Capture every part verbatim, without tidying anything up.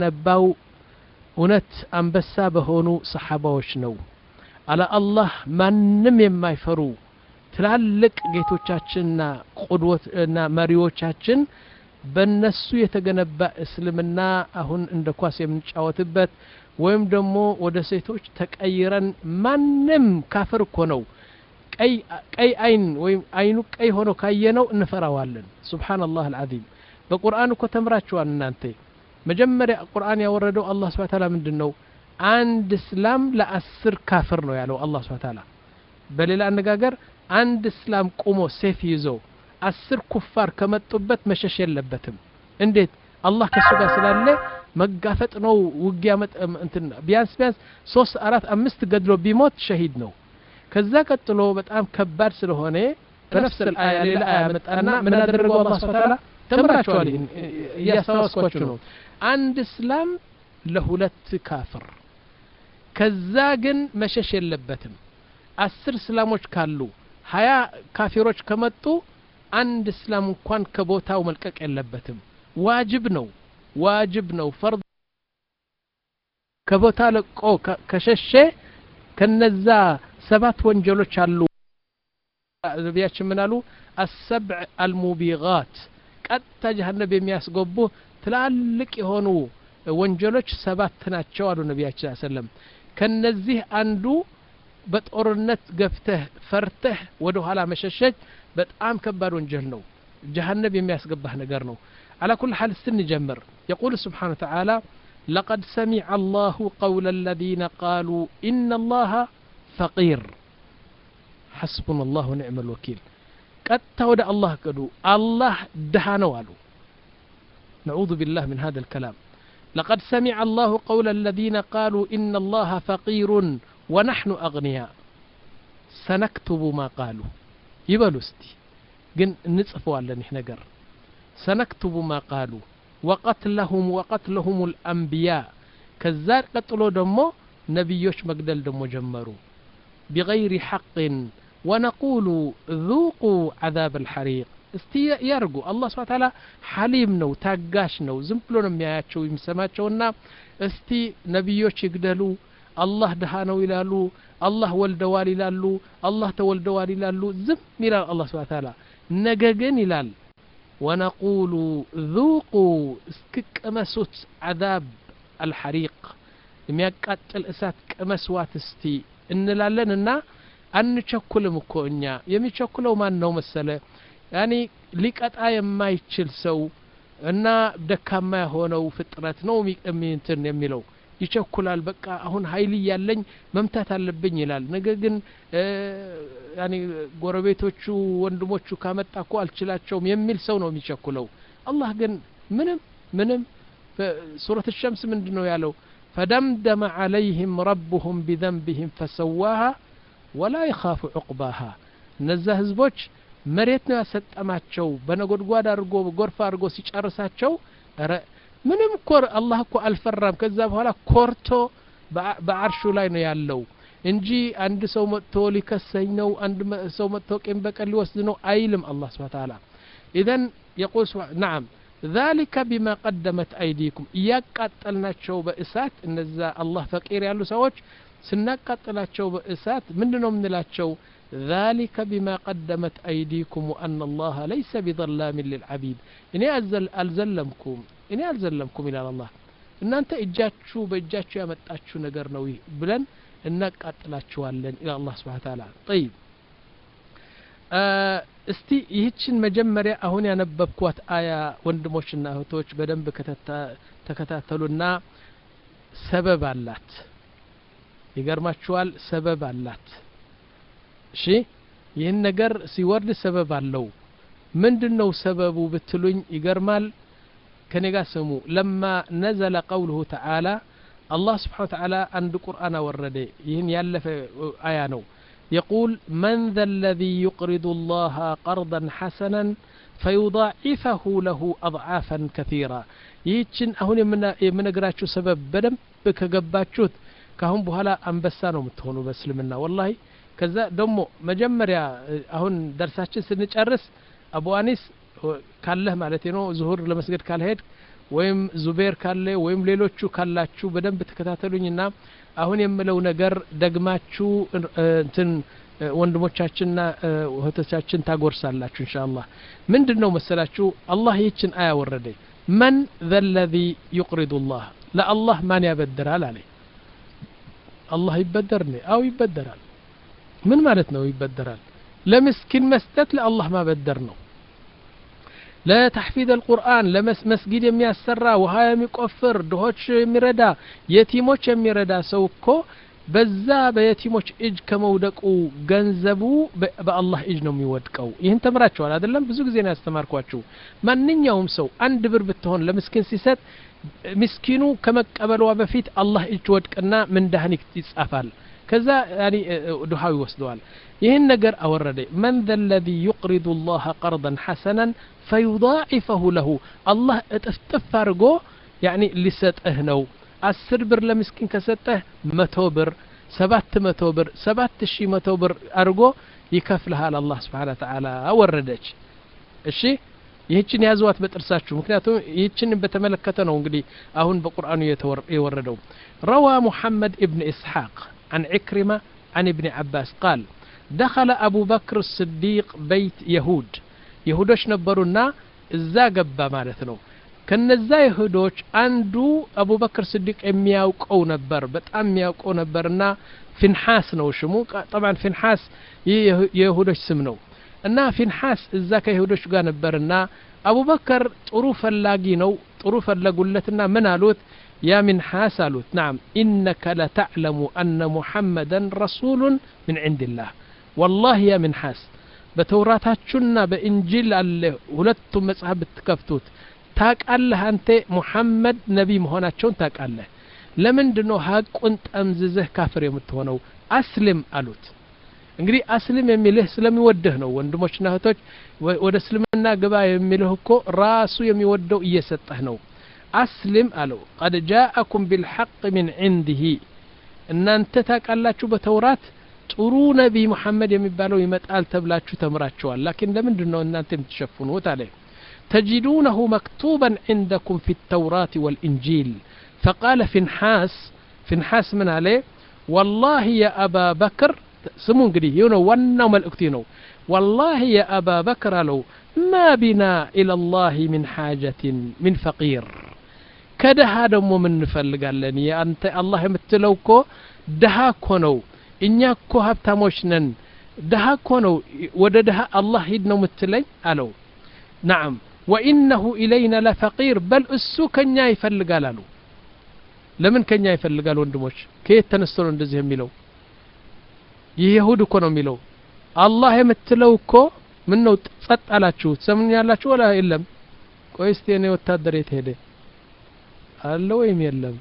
ነባው እውነት አንበሳ በሆኑ ሰሓባዎች ነው አላ አላህ ማንም የማይፈሩ ትላልቅ ጌቶቻችንና ቁድወትና መሪዎቻችን በእነሱ የተገነባ እስልምና አሁን እንደ ኳስ የምንጫወትበት ወይም ደግሞ ወደ ሴቶች ተቀይረን ማንም ካፍር እኮ ነው ቀይ ቀይ አይን ወይም አይኑ ቀይ ሆኖ ካየነው እንፈራዋለን ሱብሃንአላህ አልዓዚም በቁርአን እኮ ተምራችኋል እናንተ መጀመሪያ ቁርአን ያወረደው አላህ Subhanahu Wa Ta'ala ምንድነው አንድ እስላም ለአስር ካፍር ነው ያለው አላህ Subhanahu Wa Ta'ala በሌላ አነጋገር አንድ እስላም ቆሞ ሴፍ ይዞ አስር ኩፋር ከመጡበት መሸሽ የለበትም እንዴት አላህ ከሱ ጋር ስላለ መጋፈጥ ነው ውጊያ እንትን ቢያንስ ቢያንስ ሶስት አራት አምስት ገድሎ ቢሞት ሸሂድ ነው ከዛ ቀጥሎ በጣም ከባድ ስለሆነ በነፍስ الآية ሌላ አያ መጣና ምን አደረገው አላህ Subhanahu Wa Ta'ala ተምራችኋል ያሳዋስኳችሁ ነው አንድ እስላም ለሁለት ካፍር ከዛ ግን መሸሽ የለበትም አስር እስላሞች ካሉ ሀያ ካፊሮች ከመጡ አንድ እስላም እንኳን ከቦታው መልቀቅ የለበትም ዋጅብ ነው ዋጅብ ነው ፈርድ ከቦታ ለቆ ከሸሸ ከነዛ ሰባት ወንጀሎች አሉ ነብያችን ምን አሉ السبع الموبقات ቀጥታ ጀሃነም የሚያስገቡ ትላልቅ የሆኑ ወንጀሎች ሰባት ናቸው አሉ ነብያችን ሰለላሁ ከነዚህ አንዱ በጦርነት ገፍተህ ፈርተህ ወደ ኋላ መሸሸግ በጣም ከባድ ወንጀል ነው ጀሃነም የሚያስገባህ ነገር ነው على كل حال سنجمر يقول سبحانه وتعالى لقد سمع الله قول الذين قالوا إن الله فقير حسبنا الله ونعم الوكيل قد تود الله قالوا الله دهانه قالوا نعوذ بالله من هذا الكلام لقد سمع الله قول الذين قالوا إن الله فقير ونحن أغنياء سنكتب ما قالوا يبالوا استي قن نصفوا على نحن قر سنكتب ما قالوا وقتلهم وقتلهم الأنبياء كذار قتلوا دمو نبيوش مقدل دمو جمروا بغير حق ونقول ذوقوا عذاب الحريق استي يرجو الله سبحانه وتعالى حليم نو تاقاش نو زمبلون مياتشو يمسماتشونا استي نبيوش يقدلوا الله دهانو يلالو الله والدوال يلالو الله تولدوال يلالو زم يلال الله سبحانه وتعالى نقاقين يلال ونقول ذوقوا اسككمسوت عذاب الحريق የሚያቃጥል እሳት ቀመስዋት እስቲ እንላለንና አንቸኩልም እኮ እኛ የሚቸኩለው ማን ነው መሰለ ያኒ ሊቀጣ የማይችል ሰው እና ደካማ የሆነው ፍጥረት ነው እንትን የሚለው ይቸኩላል በቃ አሁን ኃይል ያለኝ መምታት አለብኝ ይላል ነገር ግን ያኒ ጎረቤቶቹ ወንድሞቹ ካመጣኩ አልችላቸውም የሚል ሰው ነው የሚቸኩለው አላህ ግን ምንም ምንም ሱረቱ الشمس ምንድነው ያለው فدمدم عليهم ربهم بذنبهم فسواها ولا يخاف عقباها እነዛ ህዝቦች መሬት ነው ያሰጠማቸው በነጎድጓድ አርጎ ጎርፋ አርጎ ሲጨርሳቸው ምንም ኮር አላህ እኮ አልፈራም ከዛ በኋላ ኮርቶ በአርሹ ላይ ነው ያለው እንጂ አንድ ሰው መጥቶ ሊከሰኝ ነው አንድ ሰው መጥቶ ቀን በቀል ሊወስድ ነው አይልም አላህ Subhanahu Wa Ta'ala اذن يقول نعم ذلك بما قدمت ايديكم ያቃጠልናቸው በእሳት እነዛ አላህ ፈቂር ያሉ ሰዎች ስናቃጠላቸው በእሳት ምንድነው ምንላቸው ذلك بما قدمت ايديكم وان الله ليس بظلام للعبيد እኔ አልዘለምኩም እኔ አልዘለምኩም ይላል አላህ እናንተ እጃችሁ በእጃችሁ ያመጣችሁ ነገር ነው ብለን እናቃጥላችኋለን ኢላ አላህ Subhanahu Wa Ta'ala طيب እስቲ ይህችን መጀመሪያ አሁን ያነበብኳት አያ ወንድሞችና እህቶች በደንብ ተከታተሉና ሰበብ አላት ይገርማችኋል ሰበብ አላት እሺ ይህን ነገር ሲወርድ ሰበብ አለው ምንድነው ሰበቡ ብትሉኝ ይገርማል ከኔ ጋር ስሙ لما نزل قوله تعالى الله سبحانه وتعالى عند قرآن ورد ይህን ያለፈ አያ ነው يقول من ذا الذي يقرض الله قرضا حسنا فيضاعفه له أضعافا كثيرة ይህችን አሁን የምነግራችሁ ሰበብ በደንብ ከገባችሁት ካሁን በኋላ አንበሳ ነው የምትሆኑ በእስልምና والله ከዛ ደሞ መጀመሪያ አሁን ደርሳችን ስንጨርስ አቡ አኒስ ካለህ ማለት ነው ዙሁር ለመስገድ ካልሄድ ወይም ዙቤር ካለ ወይም ሌሎቹ ካላችሁ በደንብ ተከታተሉኝና አሁን የምለው ነገር ደግማችሁ እንትን ወንድሞቻችንና እህቶቻችን ታጎርሳላችሁ ኢንሻአላህ ምንድነው መሰላችሁ አላህ ይችን አያ ወረደ من ذا الذي يقرض الله لا الله ማን ያበድራል አለ الله ይበደርኒ አው ይበደራል ምን ማለት ነው ይበደራል ለምስኪን መስጠት ለአላህ ማበደር ነው ለተሕፊዝ القرآن ለመስጊድ የሚያሰራ ውሃ የሚቆፍር ድሆች የሚረዳ የቲሞች የሚረዳ ሰው እኮ በዛ በየቲሞች እጅ ከመውደቁ ገንዘቡ በአላህ እጅ ነው የሚወድቀው ይህን ተምራችኋል አይደለም ብዙ ጊዜ ነው ያስተማርኳችሁ ማንኛውም ሰው አንድ ብር ብትሆን ለምስኪን ሲሰጥ ምስኪኑ ከመቀበሉ በፊት አላህ እጅ ወድቅና ምንዳህን ይጻፋል ከዛ ያኒ ዱሃው ይወስደዋል ይህን ነገር አወረደ من ذا الذي يقرض الله قرضا حسنا فيضاعفه له الله እጥፍጥፍ አድርጎ ያኒ ሊሰጥህ ነው አስር ብር ለምስኪን ከሰጠህ መቶ ብር ሰባት መቶ ብር ሰባት ሺህ መቶ ብር አድርጎ ይከፍልሃል አላህ Subhanahu Wa Ta'ala አወረደች እሺ ይህችን ያዟት በጥርሳችሁ ምክንያቱም ይህችን በተመለከተ ነው እንግዲህ አሁን በቁርአኑ የወረደው روى محمد ابن إسحاق عن عكرمة عن ابن عباس قال دخل أبو بكر الصديق بيت يهود يهودش ነበሩና እዛ ገባ ማለት ነው ከነዛ ይሁዶች አንዱ አቡበክር ስዲቅ የሚያውቀው ነበር በጣም የሚያውቀው ነበርና ፊንሐስ ነው ሽሙ طبعا ፊንሐስ የይሁዶች ስም ነው እና ፊንሐስ እዛ ከይሁዶች ጋር ነበርና አቡበክር ጥሩ ፈላጊ ነው ጥሩ ፈለጉለትና ምን አሉት ያ ሚንሐስ አሉት نعم انك لا تعلم ان محمدا رسول من عند الله والله يا منحاس በተውራታችሁና በእንጂል አለ ሁለቱም መጽሐፍ ብትከፍቱት ታቃለህ አንተ ሙሐመድ ነብይ መሆናቸውን ታቃለህ ለምንድነው ሐቁን ጠምዝዘህ ካፍር የምትሆነው አስልም አሉት እንግዲህ አስልም የሚልህ ስለሚወደህ ነው ወንድሞችና እህቶች ወደ እስልምና ግባ የሚልህ እኮ ራሱ የሚወደው እየሰጠህ ነው አስልም አለው قد جاءكم بالحق من عنده እናንተ ታቃላችሁ በተውራት ጥሩ ነብይ ሙሐመድ የሚባለው ይመጣል ተብላችሁ ተምራችኋል لكن ለምንድነው እናንተ የምትሸፍኑት አለ تجدونه مكتوبا عندكم في التوراة والإنجيل فقال فنحاس فنحاس من عليه والله يا أبا بكر سمون قديه يونو ونو ملأكتينو والله يا أبا بكر لو ما بنا إلى الله من حاجة من فقير كده هذا مو من نفلق لني أنت الله متلوكو دها كونو إنياكو هبتاموشنن دها كونو وده دها الله يدنو متلي ألو نعم وإنه إلينا لفقير بل أسو كنيا يفلقال له لمن كنيا يفلقال وندموش كيف تنسترون دزهم ميلو يهود كونو ميلو الله يمتلو كو منو تصط على شو تسمني على شو ولا إلم كويستيني وتادر يتهدي قال له ويم يلم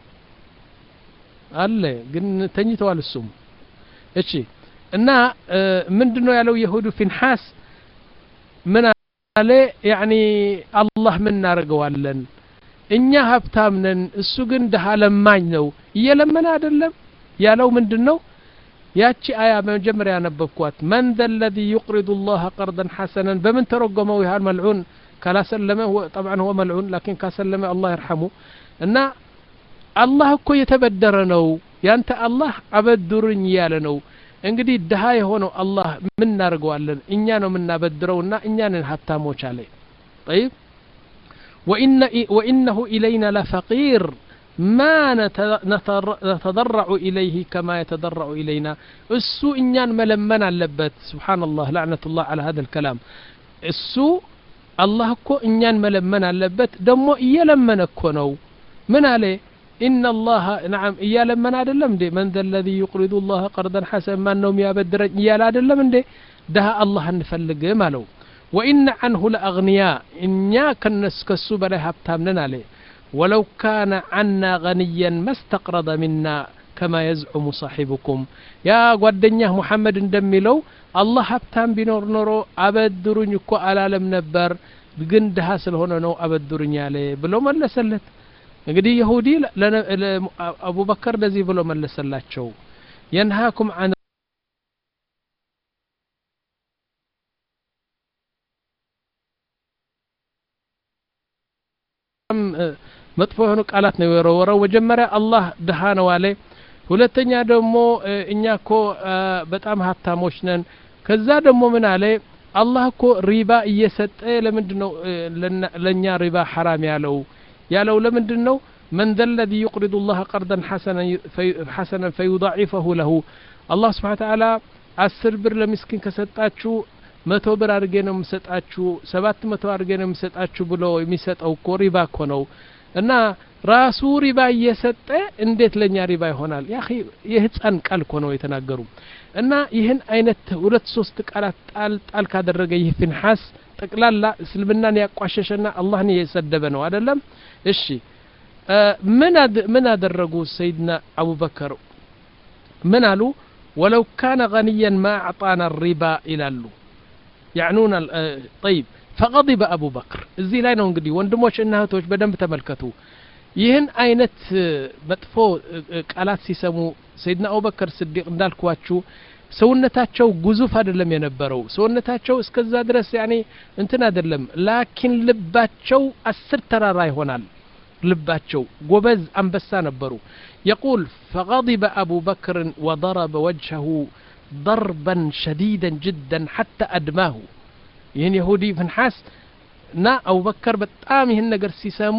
قال له قن تنيتو على السم اشي إنها اه من دنو يالو يهود في نحاس من عليه يعني الله من نارجوالن إنها هبتامن السجن ده لماኝ ነው እየለመነ አይደለም ያለው ምንድነው ያቺ አያ መጀመሪያ ያነበብኳት من ذا الذي يقرض الله قرضا حسنا በምን ተረጎመው ይሃል መልዑን كلا سلمه هو طبعا هو ملعون لكن كسلمه الله يرحمه እና አላህ እኮ የተበደረ ነው ያንተ አላህ አበድሩኝ ያለ ነው እንግዲህ ደሃ የሆነው አላህ ምን እናርገዋለን እኛ ነው ምናበድረውና እኛ ነን ሀብታሞች አለ طيب وان وانه الينا لفقير ما نتضرع اليه كما يتضرع الينا السو እኛን መለመን አለበት سبحان الله لعنة الله على هذا الكلام السو الله እኮ እኛን መለመን አለበት ደሞ እየለመነ እኮ ነው ምን አለ إن الله نعم إيالا من أدلم دي من ذا الذي يقرض الله قرضا حسنا ما أنهم يابدر إيالا أدلم دي ده الله نفلق مالو وإن عنه لأغنياء إن ياك الناس كالسوبة لها بتامننا عليه ولو كان عنا غنيا ما استقرض منا كما يزعم صاحبكم يا قدنيا محمد دملو الله بتام بنور نورو أبدرون يكو على لم نبر بقندها سلهونا نو أبدرون عليه بلو من لسلت እንግዲህ ይሁዲ ለአቡበከር ለዚህ ብሎ መለሰላቸው ينهاكم عن መጥፎ የሆኑ ቃላት ነው የወረወረው መጀመሪያ አላህ ድሃ ነው አለ ሁለተኛ ደግሞ እኛ እኮ በጣም ሀብታሞች ነን ከዛ ደግሞ ምን አለ አላህ እኮ ሪባ እየሰጠ ለምንድነው ለኛ ሪባ حرام ያለው ያለው ለምንድነው من ذا الذي يقرض الله قرضا حسنا حسنا فيضاعفه له الله سبحانه وتعالى አስር ብር ለምስኪን ከሰጣችሁ መቶ ብር አድርጌ ነው የምሰጣችሁ ሰባት መቶ አድርጌ ነው የምሰጣችሁ ብሎ የሚሰጠው እኮ ሪባ እኮ ነው እና ራሱ ሪባ እየሰጠ እንዴት ለኛ ሪባ ይሆናል ያ اخي የህፃን ቃል እኮ ነው የተናገሩ እና ይህን አይነት ሁለት ሶስት ቃላት ጣል ጣል ካደረገ ይህ ፊንሐስ ጠቅላላ እስልምናን ያቋሸሸና አላህን የሰደበ ነው አይደለም እሺ ምን ምን አደረጉ ሰይድና አቡበከር ምን አሉ ولو كان غنيا ما اعطانا الربا ይላሉ يعنون طيب فغضب ابو بكر እዚህ ላይ ነው እንግዲህ ወንድሞች እና እህቶች በደንብ ተመልከቱ ይህን አይነት መጥፎ ቃላት ሲሰሙ ሰይድና አቡበከር ስዲቅ እንዳልኳችሁ ሰውነታቸው ጉዙፍ አይደለም የነበረው ሰውነታቸው እስከዛ ድረስ ያኔ እንትን አይደለም ላኪን ልባቸው አስር ተራራ ይሆናል ልባቸው ጎበዝ አንበሳ ነበሩ يقول فغضب ابو بكر وضرب وجهه ضربا شديدا جدا حتى ادماه ይህን ይሁዲ ፍንሐስ እና አቡበከር በጣም ይህን ነገር ሲሰሙ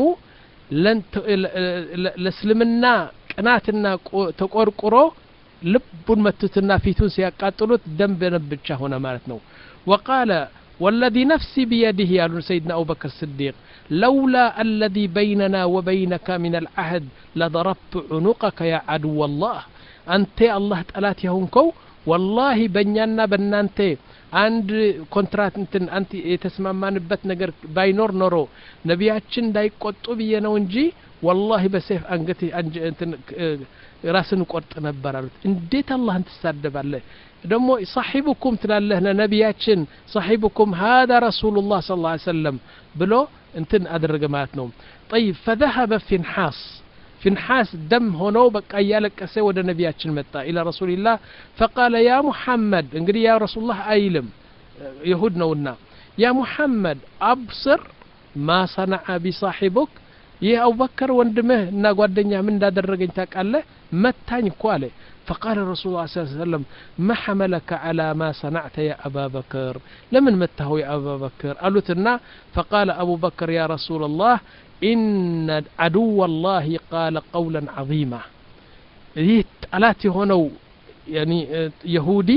ለእስልምና ቅናትና ተቆርቁሮ ልቡን መቱትና ፊቱን ሲያቃጥሉት ደም በነብቻ ሆነ ማለት ነው وقال والذي نفسي بيده يا سيدنا أبو بكر الصديق لولا الذي بيننا وبينك من العهد لضربت عنقك يا عدو الله أنت الله تألات يهونكو والله بنيانا بنانت عند كونترات انتن انت يتسممانبت ነገር ባይኖር ኖሮ ነቢያችን እንዳይቆጡ ብዬ ነው እንጂ والله በሰይፍ አንገት እንትን ራስን ቆርጥ ነበር አሉት እንዴት አላህን ተሳደባለህ ደሞ صاحبكم ትላለህ ነቢያችን صاحبكم هذا رسول الله صلى الله عليه وسلم ብሎ እንትን አደረገ ማለት ነው طيب فذهب فنحاس فنحاس دم هونو بقى يالقسه ወደ ነቢያችን መጣ الى رسول الله فقال يا محمد እንግዲህ يا رسول الله አይልም ይሁድ ነውና يا محمد ابصر ما صنع بصاحبك ይህ አቡበከር ወንድምህ እና ጓደኛ ምን እንዳደረገኝ ታውቃለህ መታኝ እኮ አለ فقال رسول الله صلى الله عليه وسلم ما حملك على ما صنعت يا أبا بكر لمن مته يا أبا بكر قالتنا فقال أبو بكر يا رسول الله إن عدو الله قال قولا عظيما ألاتي هنا يعني يهودي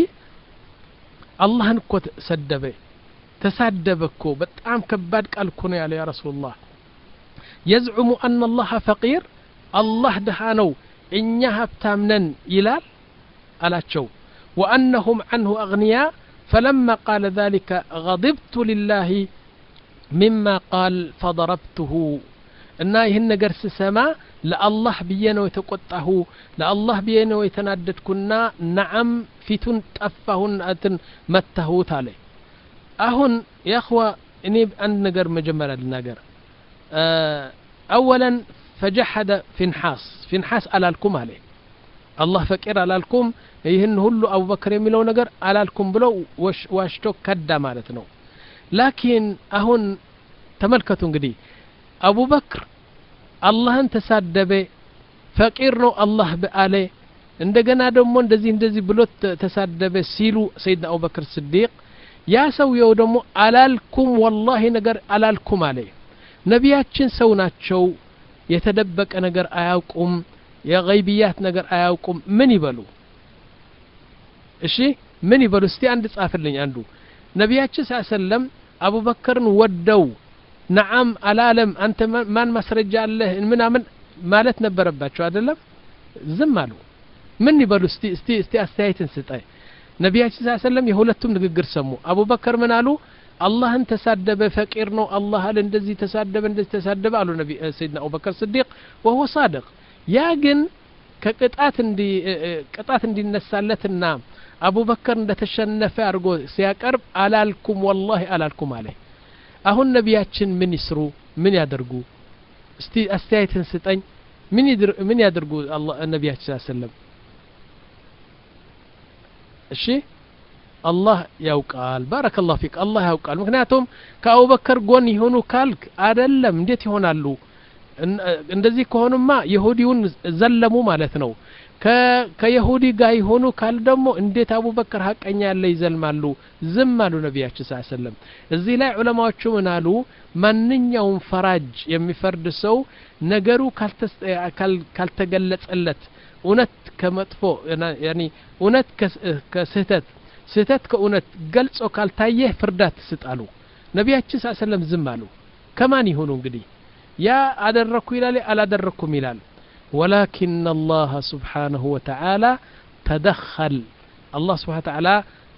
الله نكو سدبه تسدبكو بتعام كباد قال كوني عليه يا رسول الله يزعم أن الله فقير الله دهانو إنها هبتامنن يلال ألاتشو وأنهم عنه أغنياء فلما قال ذلك غضبت لله مما قال فضربته إنه هن قرس سما لالله بينا ويتقطعه لالله بينا ويتنادد كنا نعم فيتون تأفهن أتن متهوت عليه أهن يا أخوة إني عند نقر مجمل النقر أه أولا فجحد فنحاس فنحاس على لكم عليه الله فكر على لكم يهن هلو أبو بكر يميلو نقر على لكم بلو وش واشتو كدا مالتنو لكن أهن تملكتون قدي أبو بكر الله انت سادبه فقير نو الله بآله እንደገና ደግሞ እንደዚህ እንደዚህ ብሎ ተሳደበ ሲሉ ሰይድና አቡበክር ስዲቅ ያ ሰውየው ደግሞ አላልኩም والله ነገር አላልኩም አለ ነቢያችን ሰው ናቸው የተደበቀ ነገር አያውቁም የገይብያት ነገር አያውቁም ምን ይበሉ እሺ ምን ይበሉ እስቲ አንድ ጻፍልኝ አንዱ ነቢያችን ሰለም አቡበክርን ወደው ነዓም አላለም አንተ ማን ማስረጃ አለ ምናምን ማለት ነበረባቸው አይደለም ዝም አሉ ምን ይበሉ እስቲ እስቲ እስቲ አስተያየትን ስጠይ ነቢያችን ሰለም የሁለቱም ንግግር ሰሙ አቡበክር ምን አሉ አላህን ተሳደበ ፈቂር ነው አላህ አለ እንደዚህ ተሳደበ እንደዚህ ተሳደበ አሉ ነቢ ሰይድና አቡበክር ስዲቅ وهو صادق ያ ግን ከቅጣት እንዲ ቅጣት እንዲነሳለትና አቡበክር እንደተሸነፈ አርጎ ሲያቀርብ አላልኩም والله አላልኩም አለ አሁን ነቢያችን ምን ይስሩ ምን ያደርጉ እስቲ አስተያየትን ስጠኝ ምን ይድር ምን ያደርጉ አላህ ነቢያችን ሰለም እሺ الله يوقال بارك الله فيك الله يوقال ምክንያቱም ከአቡበክር ጎን ይሆኑ ካልክ አይደለም እንዴት ይሆናሉ እንደዚህ ከሆነማ ይሁዲውን ዘለሙ ማለት ነው ከይሁዲ ጋር ይሆኑ ካል ደግሞ እንዴት አቡበክር ሐቀኛ ያለ ይዘልማሉ ዝም አሉ ነብያችን ሰለላሁ ዐለይሂ ወሰለም እዚህ ላይ ዑለማዎቹ ምን አሉ ማንኛውም ፈራጅ የሚፈርድ ሰው ነገሩ ካልተገለጸለት እውነት ከመጥፎ ያኒ እውነት ከስህተት ስህተት ከእውነት ገልጾ ካልታየ ፍርዳት ስጣሉ ነብያችን ሰለላሁ ዐለይሂ ወሰለም ዝም አሉ ከማን ይሆኑ እንግዲህ ያ አደረኩ ይላል አላደረኩም ይላል ولكن الله سبحانه وتعالى تدخل الله سبحانه وتعالى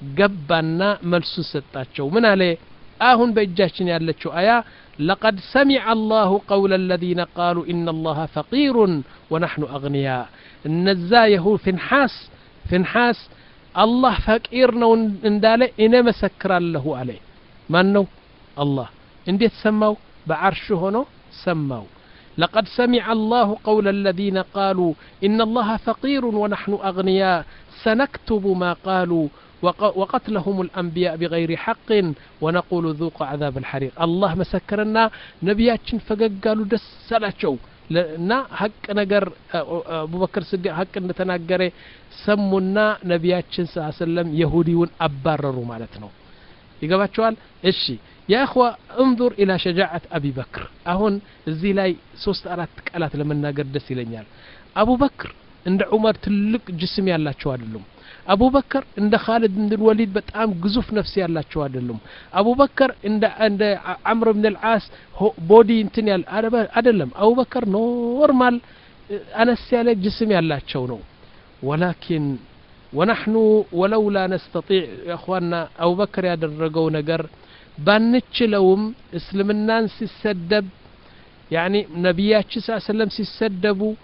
قبنا ملسو ستاتشو من عليه آهن بإجاشن يالتشو آية لقد سمع الله قول الذين قالوا إن الله فقير ونحن أغنياء النزايه في نحاس في نحاس الله فقيرنا وندالي إنا مسكرا له عليه منو الله انديت سماو بعرشه هنا سماو لقد سمع الله قول الذين قالوا إن الله فقير ونحن أغنياء سنكتب ما قالوا وقتلهم الأنبياء بغير حق ونقول ذوقوا عذاب الحريق الله مسكرنا نبياتشن فقالوا دسالاتشو نا حق نجر أبو بكر الصديق حق نتناجره سمونا نبياتشن صلى الله عليه وسلم يهوديون أبرروا مالتنا يقبل إيشي يا أخوة انظر إلى شجاعة أبي بكر أهون زي لاي سوست أرات كالات لمن ناقر دسي لنيال أبو بكر عند عمر تلك جسمي الله شواد اللهم أبو بكر عند خالد بن الوليد بتأم قزوف نفسي الله شواد اللهم أبو بكر عند عند عمرو بن العاص بودي انتنيال أدلم أبو بكر نورمال أنا السيالة جسمي الله شونو ولكن ونحن ولو لا نستطيع يا أخواننا أبو بكر يدرقو نقر بانتشلوم اسلمنان سيسدب يعني نبياتش صلى الله عليه وسلم سيسدبوا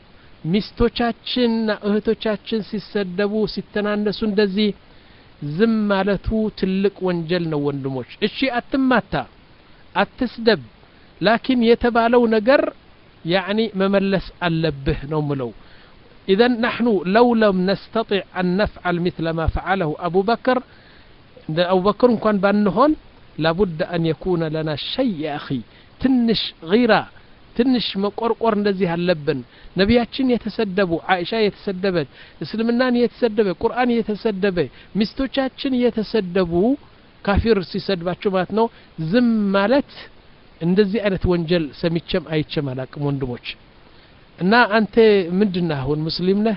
ሚስቶቻችን እህቶቻችን ሲሰደቡ ሲተናነሱ እንደዚህ ዝም ማለቱ ትልቅ ወንጀል ነው ወንድሞች እሺ አትማታ አትስደብ ላኪን የተባለው ነገር يعني መመለስ አለብህ ነው ምለው اذا نحن لو لم نستطع ان نفعل مثل ما فعله ابو بكر ابو بكر እንኳን ባንሆን لابد ان يكون لنا شيء يا اخي ትንሽ غيره ትንሽ መቆርቆር እንደዚህ አለብን ነብያችን የተሰደቡ አይሻ የተሰደበች እስልምናን የተሰደበ ቁርአን የተሰደበ ሚስቶቻችን የተሰደቡ ካፊር ሲሰድባቸው ማለት ነው ዝም ማለት እንደዚህ አይነት ወንጀል ሰሚቸም አይቸም አላቅም ወንድሞች እና አንተ ምንድነህ አሁን ሙስሊም ነህ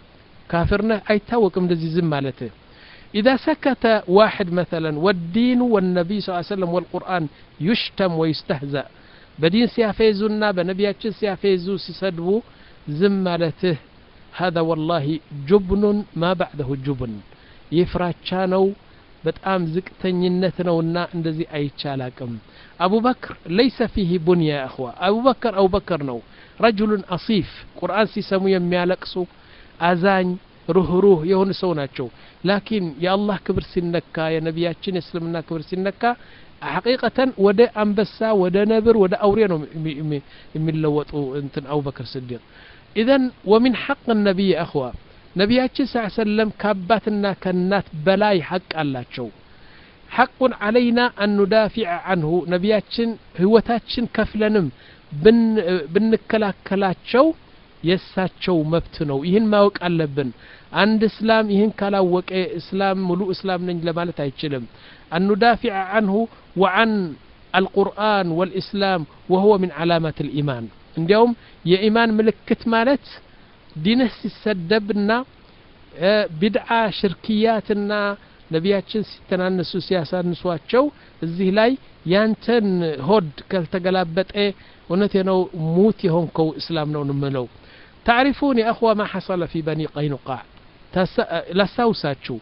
ካፊር ነህ አይታወቅም እንደዚህ ዝም ማለት اذا سكت واحد مثلا والدين والنبي صلى الله عليه وسلم والقرآن يشتم ويستهزأ بدين سيافيزونا بنبياتش سيافيزو سيسدبو زمالته هذا والله جبن ما بعده جبن يفراتشانو بتأم زكتنينتنونا اندزي ايتشالاكم ابو بكر ليس فيه بنية يا اخوة ابو بكر او بكر نو رجل اصيف قرآن سيسمو يميالكسو ازاني روح روح يهون سوناتشو لكن يا الله كبر سنكا يا نبياتشن اسلمنا كبر سنكا حقيقة ودا أنبسا ودا نبر ودا أوريانو من لوطو انتن أبو بكر الصديق إذن ومن حق النبي يا أخوة نبياتنا صلى الله عليه وسلم كاباتنا كنات بلاي حق الله شو حق علينا أن ندافع عنه نبياتنا هوتاتشن كفلنم بن بنكلاكلات شو يساتشو مبتنو يهن ما وك ألبن عند إسلام يهن كلاوك إسلام ملو إسلام نجل مالت هيتشلم أن ندافع عنه وعن القرآن والإسلام وهو من علامات الإيمان اليوم يا إيمان ملكت مالت دينه سيسدبنا بدعة شركياتنا نبياتشن ستنانسو سياسة نسواتشو الزي لاي يانتن هود كالتقلابت ايه ونتينو موتي هونكو إسلامنا ونملو تعرفون يا أخوة ما حصل في بني قينقاع تس... لا سوساتشو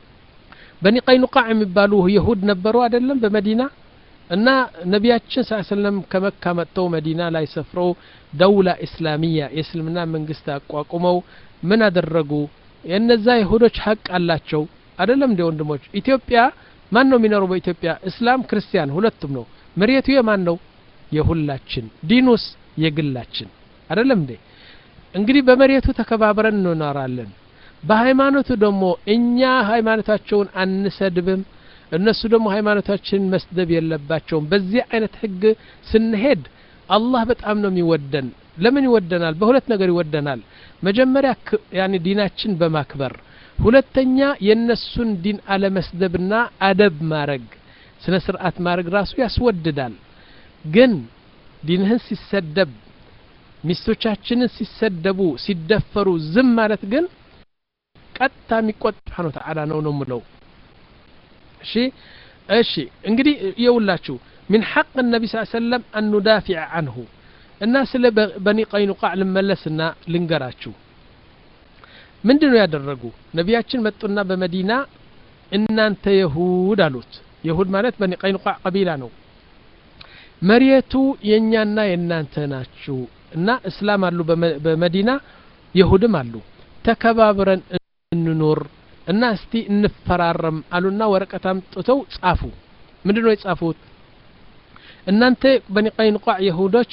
بني قينقاع مبالوه يهود نبروا أدلم بمدينة أن نبياتشن صلى الله عليه وسلم كمكة متو مدينة لا يسفروا دولة إسلامية يسلمنا من قستاق وقموا من أدرقوا إن ذا يهودوش حق اللاتشو أدلم دي وندموش إثيوبيا ما نو منارو بإثيوبيا إسلام كريستيان هلتم نو مريتو يمان نو يهولاتشن دينوس يقلاتشن أدلم دي እንግዲህ በመሪያቱ ተከባብረን እንኖራለን በሃይማኖቱ ደግሞ እኛ ሃይማኖታቸውን አንሰድብም እነሱ ደግሞ ሃይማኖታችንን መስደብ የለባቸውም በዚህ አይነት ህግ ስንሄድ አላህ በጣም ነው የሚወደን ለምን ይወደናል በሁለት ነገር ይወደናል መጀመሪያ ያኒ ዲናችን በማክበር ሁለተኛ የነሱን ዲን አለመስደብና አደብ ማረግ ስነ ስርዓት ማረግ ራሱ ያስወድዳል ግን ዲንህን ሲሰደብ ሚስቶቻችንን ሲሰደቡ ሲደፈሩ ዝም ማለት ግን ቀጥታ የሚቆጥ ሱብሃነሁ ወተዓላ ነው ነው ምለው እሺ እሺ እንግዲህ ይውላችሁ من حق النبي صلى الله عليه وسلم أن ندافع عنه الناس اللي بني قينقاع لملسنا لنقراچو ምንድነው ያደረጉ ነቢያችን መጡና በመዲና እናንተ ይሁድ አሉት ይሁድ ማለት በኒ ቀይኑቃ ቀቢላ ነው መሪየቱ የኛና የናንተ ናችሁ እና እስላም አሉ በመዲና ይሁድም አሉ ተከባብረን እንኖር እና እስቲ እንፈራረም አሉና ወረቀታም ጥተው ጻፉ ምንድነው የጻፉት እናንተ በኒ ቀይኑቃ ይሁዶች